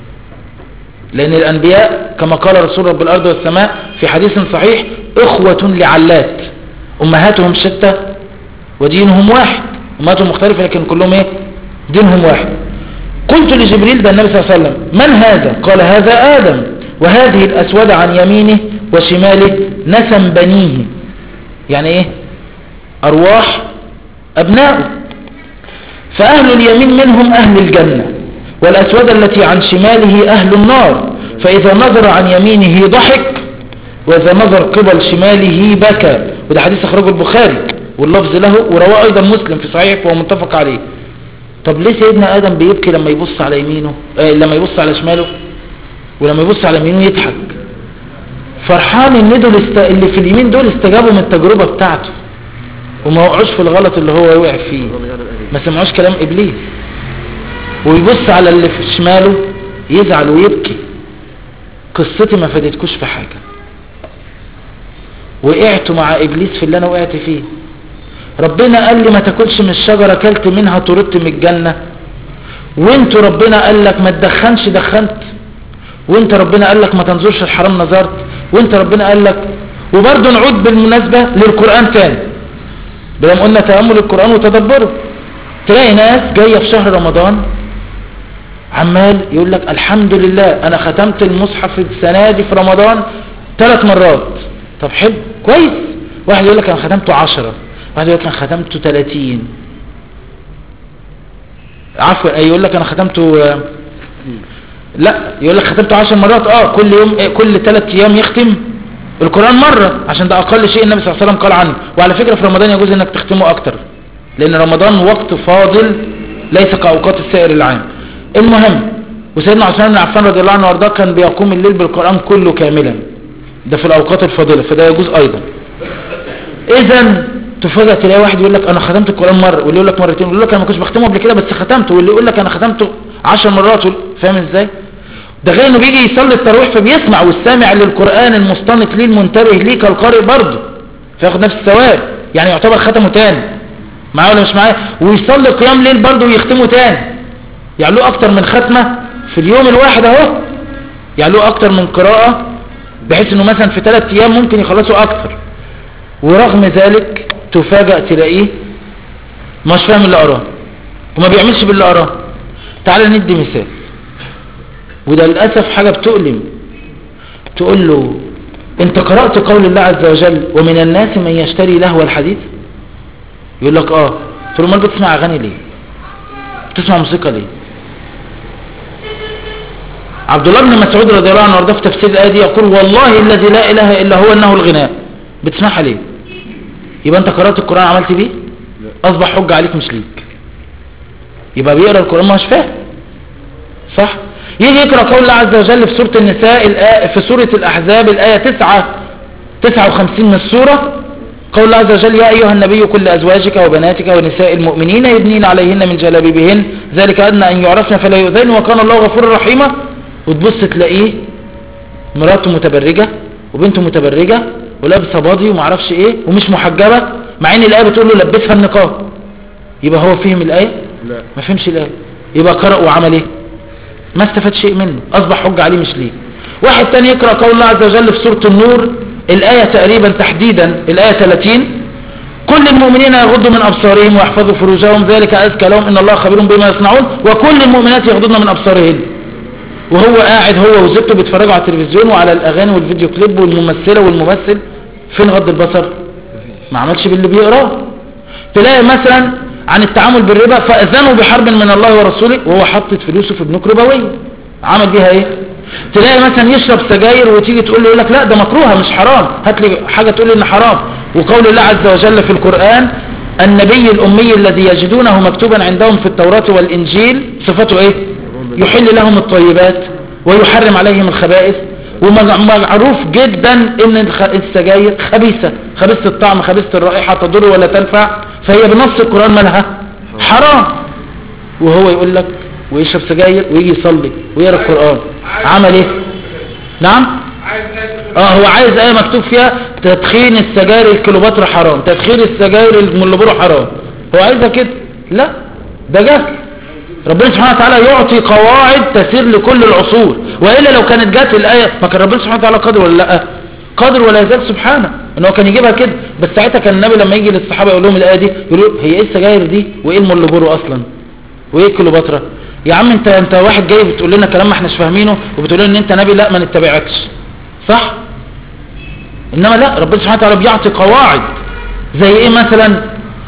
لان الانبياء كما قال رسول رب الارض والسماء في حديث صحيح اخوة لعلات، امهاتهم شتى ودينهم واحد، امهاتهم مختلفة لكن كلهم ايه؟ دينهم واحد. قلت لجبريل، ده النبي صلى الله عليه وسلم، من هذا؟ قال هذا آدم، وهذه الأسودة عن يمينه وشماله نسم بنيه، يعني ايه؟ أرواح أبنائه، فأهل اليمين منهم أهل الجنة، والأسودة التي عن شماله أهل النار، فإذا نظر عن يمينه ضحك وإذا نظر قبل شماله بكى. وده حديث أخرجه البخاري واللفظ له، ورواه أيضا مسلم في صحيح وهو متفق عليه. طب ليه سيدنا آدم بيبكي لما يبص على يمينه لما يبص على شماله، ولما يبص على يمينه يضحك؟ فرحان ان دول اللي في اليمين دول استجابوا من التجربة بتاعته وما وقعوش في الغلط اللي هو وقع فيه، ما سمعوش كلام إبليس. ويبص على اللي في شماله يزعل ويبكي، قصتي ما فادتكوش في حاجة، وقعتوا مع إبليس في اللي أنا وقعت فيه. ربنا قال لي ما تاكلش من الشجرة، كلت منها طردت من الجنة، وانتوا ربنا قال لك ما تدخنش دخنت، وانت ربنا قال لك ما تنظرش الحرام نظرت، وانت ربنا قال لك. وبرضه نعود بالمناسبة للقرآن تاني، بلما قلنا تأمل القرآن وتدبره، تلاقي ناس جاية في شهر رمضان عمال يقول لك الحمد لله انا ختمت المصحف السنة دي في رمضان 3 مرات. طب حلو كويس. واحد يقول لك انا ختمته 10، واحد يقول لك انا ختمته 30، عفوا يقول لك انا ختمته لا يقول لك ختمته 10 مرات. كل يوم كل 3 ايام يختم القرآن مرة، عشان ده اقل شيء النبي صلى الله عليه وسلم قال عنه. وعلى فكرة في رمضان يجوز انك تختمه اكتر، لان رمضان وقت فاضل ليس كأوقات السائر العام. المهم، وسيدنا عثمان بن عفان رضي الله عنه وارضاه كان بيقوم الليل بالقرآن كله كاملا، ده في الأوقات الفاضلة، فده يجوز أيضا. إذن تفاجأ تلاقي واحد يقول لك أنا ختمت القرآن مرة، واللي يقول لك مرتين، واللي يقول لك أنا ما كنتش بختمه قبل كده بس ختمته، واللي يقول لك أنا ختمته 10 مرات. فاهم إزاي؟ ده غير إنه بيجي يصلي التراويح فبيسمع، والسامع للقرآن المستنط ليه المنتبه ليه كالقارئ برضه، فياخد نفس الثواب، يعني يعتبر ختمه تاني. معاه ولا مش معاه؟ ويصلي قيام ليل برضه ويختمه تاني، يعني له أكتر من ختمة في اليوم الواحد أهو، يعني له أكتر من قراءة، بحيث إنه مثلا في 3 أيام ممكن يخلصوا أكتر. ورغم ذلك تفاجأ تلاقيه مش فاهم اللي قراه وما بيعملش باللي قراه. تعال ندي مثال، وده للأسف حاجة بتؤلم. تقول له انت قرأت قول الله عز وجل ومن الناس من يشتري لهو الحديث؟ يقول لك اه. تقول له ما بتسمع اغاني ليه؟ بتسمع موسيقى ليه؟ عبد الله بن مسعود رضي الله عنه وارضاه في تفسير الآية دي يقول والله الذي لا اله الا هو انه الغناء. بتسمعها ليه؟ يبقى انت قرأت القرآن عملت بيه؟ اصبح حجة عليك مش ليك. يبقى بيقرأ القرآن ما مش فاهم، صح؟ يجي يقرأ قول الله عز وجل في سورة النساء في سورة الأحزاب الآية 59 من السورة، قول الله عز وجل يا أيها النبي كل أزواجك وبناتك ونساء المؤمنين يدنين عليهن من جلابيبهن ذلك أدنى أن يعرفن فلا يؤذين وكان الله غفورا رحيما. وتبص تلاقيه مراته متبرجة وبنته متبرجة ولابسه باضي ومعرفش ايه ومش محجبة، مع ان الآية بتقول له لبسها النقاب. يبقى هو فهم الآية؟ لا، ما فهمش الآية. يبقى قرأ وعمل ايه؟ ما استفاد شيء منه، أصبح حجة عليه مش ليه. واحد تاني يقرأ قول الله عز وجل في سورة النور الآية تقريبا تحديدا الآية 30 كل المؤمنين يغضوا من أبصارهم ويحفظوا فروجهم ذلك أزكى لهم إن الله خبير بما يصنعون وكل المؤمنات يغضضن من أبصارهن. وهو قاعد هو وزوجته بيتفرجوا على التلفزيون وعلى الأغاني والفيديو كليب والممثلة والممثل، فين غض البصر؟ ما عملش باللي بيقراه. تلاقي مثلا عن التعامل بالربا فأذنوا بحرب من الله ورسوله وهو حطت فلوسه في بنوك ربوية، عمل بيها ايه؟ تلاقي مثلا يشرب سجاير وتيجي تقول له يقول لك لا ده مكروهه مش حرام، هات لي حاجه تقول لي ان حرام. وقول الله عز وجل في القرآن النبي الأمي الذي يجدونه مكتوبا عندهم في التوراة والإنجيل صفته ايه؟ يحل لهم الطيبات ويحرم عليهم الخبائث. ومعروف جدا ان السجاير خبيثة، خبيثة الطعم خبيثة الرائحة تضر ولا تنفع، فهي بنص القرآن مالها حرام. وهو يقول لك ويشرب سجاير ويجي يصلي ويقرأ القرآن، عمل ايه؟ نعم؟ هو عايز ايه مكتوب فيها تدخين السجاير الكيلوباتر حرام، تدخين السجاير الملبورو حرام، هو عايزها كده؟ لا، ده جهل. ربنا سبحانه وتعالى يعطي قواعد تسير لكل العصور، وإلا لو كانت جات الآية ما كان ربنا سبحانه وتعالى قادر ولا لا؟ قادر ولا يزال سبحانه انه كان يجيبها كده. بس ساعتها كان النبي لما يجي للصحابة يقول لهم الآية دي يقولوا هي ايه السجاير دي وايه الملبورو اصلا وايه الكيلوباترا؟ يا عم انت واحد جاي بتقول لنا كلام ما احناش فاهمينه وبتقول لنا ان انت نبي، لا ما نتبعكش، صح؟ انما لا، ربنا سبحانه وتعالى بيعطي قواعد زي ايه مثلا؟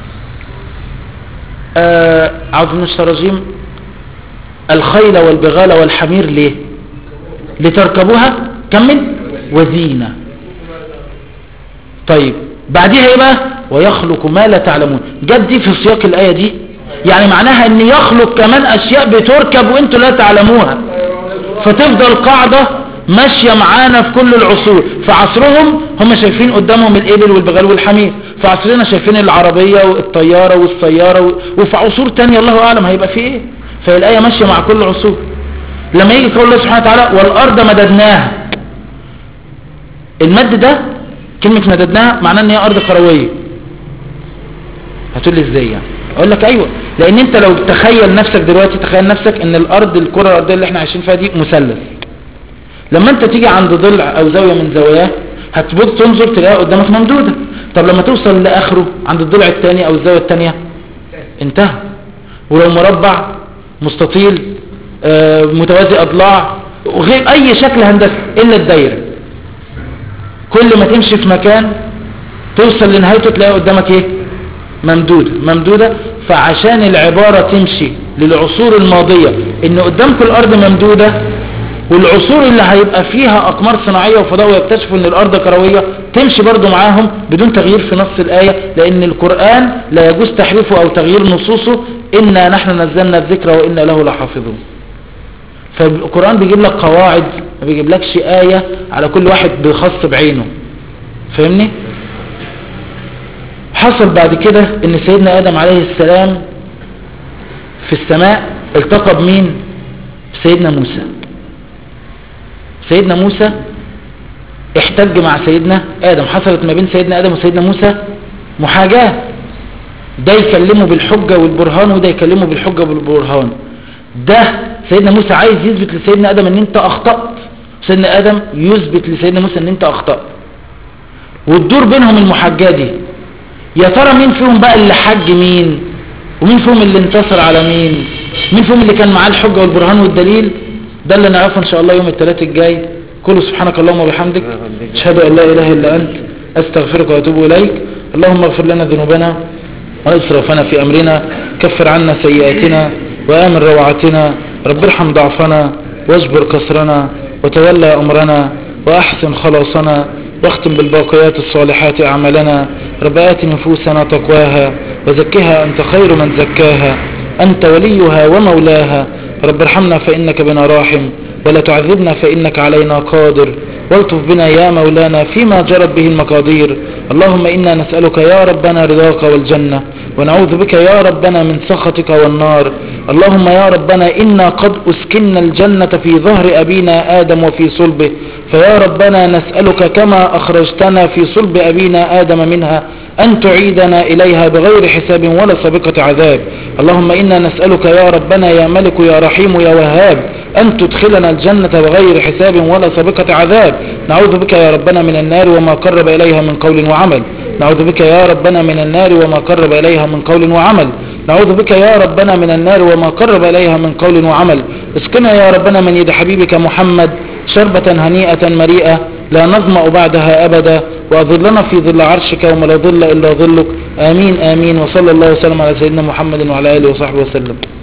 اعوذ بالله من الشيطان الرجيم. الخيل والبغال والحمير ليه؟ لتركبوها كمل وزينة. طيب بعديها ايه بقى؟ ويخلق ما لا تعلمون، جت دي في سياق الآية دي، يعني معناها ان يخلق كمان اشياء بتركب وانتوا لا تعلموها، فتفضل قاعدة ماشية معانا في كل العصور. في عصرهم هم شايفين قدامهم الإبل والبغال والحمير، في عصرنا شايفين العربية والطيارة والسيارة، وفي عصور تانية الله أعلم هيبقى في ايه. فالآية ماشية مع كل عصور. لما يجي قول الله سبحانه وتعالى والأرض مددناها، المد ده كلمة مددناها معناه ان هي أرض كروية. هتقول لي ازاي يعني؟ اقول لك ايوه، لان انت لو تخيل نفسك دلوقتي، تخيل نفسك ان الارض الكرة الارضية اللي احنا عايشين فيها دي مثلث. لما انت تيجي عند ضلع او زاوية من زواياه هتبص تنظر تلاقيها قدامك ممدودة. طب لما توصل لاخره عند الضلع الثاني او الزاوية الثانية انتهى. ولو مربع مستطيل متوازي اضلاع وغير اي شكل هندسي الا الدايرة، كل ما تمشي في مكان توصل لنهايته تلاقي قدامك ايه؟ ممدودة. فعشان العبارة تمشي للعصور الماضية ان قدامك الارض ممدودة، والعصور اللي هيبقى فيها أقمار صناعية وفضاء ويكتشفوا ان الأرض كروية تمشي برضو معاهم بدون تغيير في نص الآية، لأن القرآن لا يجوز تحريفه أو تغيير نصوصه. إنا نحن نزلنا الذكر وإنا له لحافظون. فالقرآن بيجيب لك قواعد، ما بيجيب لكش آية على كل واحد بخاص بعينه. فاهمني؟ حصل بعد كده ان سيدنا آدم عليه السلام في السماء التقى بمين؟ سيدنا موسى. سيدنا موسى احتج مع سيدنا آدم، حصلت ما بين سيدنا آدم وسيدنا موسى محاجاة، ده يكلمه بالحجة والبرهان وده يكلمه بالحجة والبرهان. ده سيدنا موسى عايز يثبت لسيدنا آدم ان انت اخطأت، سيدنا آدم يثبت لسيدنا موسى ان انت اخطأت، والدور بينهم المحاجاة دي. يا ترى مين فيهم بقى اللي حج مين، ومين فيهم اللي انتصر على مين فيهم اللي كان معاه الحجة والبرهان والدليل؟ ده اللي نعرفه ان شاء الله يوم الثلاث الجاي. كله سبحانك اللهم وبحمدك، اشهد ان لا اله الا انت، استغفرك واتوب اليك. اللهم اغفر لنا ذنوبنا واسرافنا في امرنا، كفر عنا سيئاتنا وامن روعتنا، رب ارحم ضعفنا واجبر كسرنا وتولى امرنا واحسن خلاصنا، واختم بالباقيات الصالحات اعمالنا. رب آت نفوسنا تقواها وزكها انت خير من زكاها، انت وليها ومولاها. رب ارحمنا فانك بنا راحم، ولا تعذبنا فانك علينا قادر، والطف بنا يا مولانا فيما جرت به المقادير. اللهم إنا نسألك يا ربنا رضاك والجنة، ونعوذ بك يا ربنا من سخطك والنار. اللهم يا ربنا إنا قد أسكننا الجنة في ظهر أبينا آدم وفي صلبه، فيا ربنا نسألك كما أخرجتنا في صلب أبينا آدم منها أن تعيدنا إليها بغير حساب ولا سابقة عذاب. اللهم إنا نسألك يا ربنا يا ملك يا رحيم يا وهاب أن تدخلنا الجنة بغير حساب ولا سابقة عذاب. نعوذ بك يا ربنا من النار وما قرب إليها من قول وعمل. نعوذ بك يا ربنا من النار وما قرب إليها من قول وعمل. نعوذ بك يا ربنا من النار وما قرب إليها من قول وعمل. اسقنا يا ربنا من يد حبيبك محمد شربة هنيئة مريئة لا نظمأ بعدها أبدا، وأظلنا في ظل عرشك وما لا ظل إلا ظلك. آمين آمين. وصلى الله وسلم على سيدنا محمد وعلى آله وصحبه وسلم.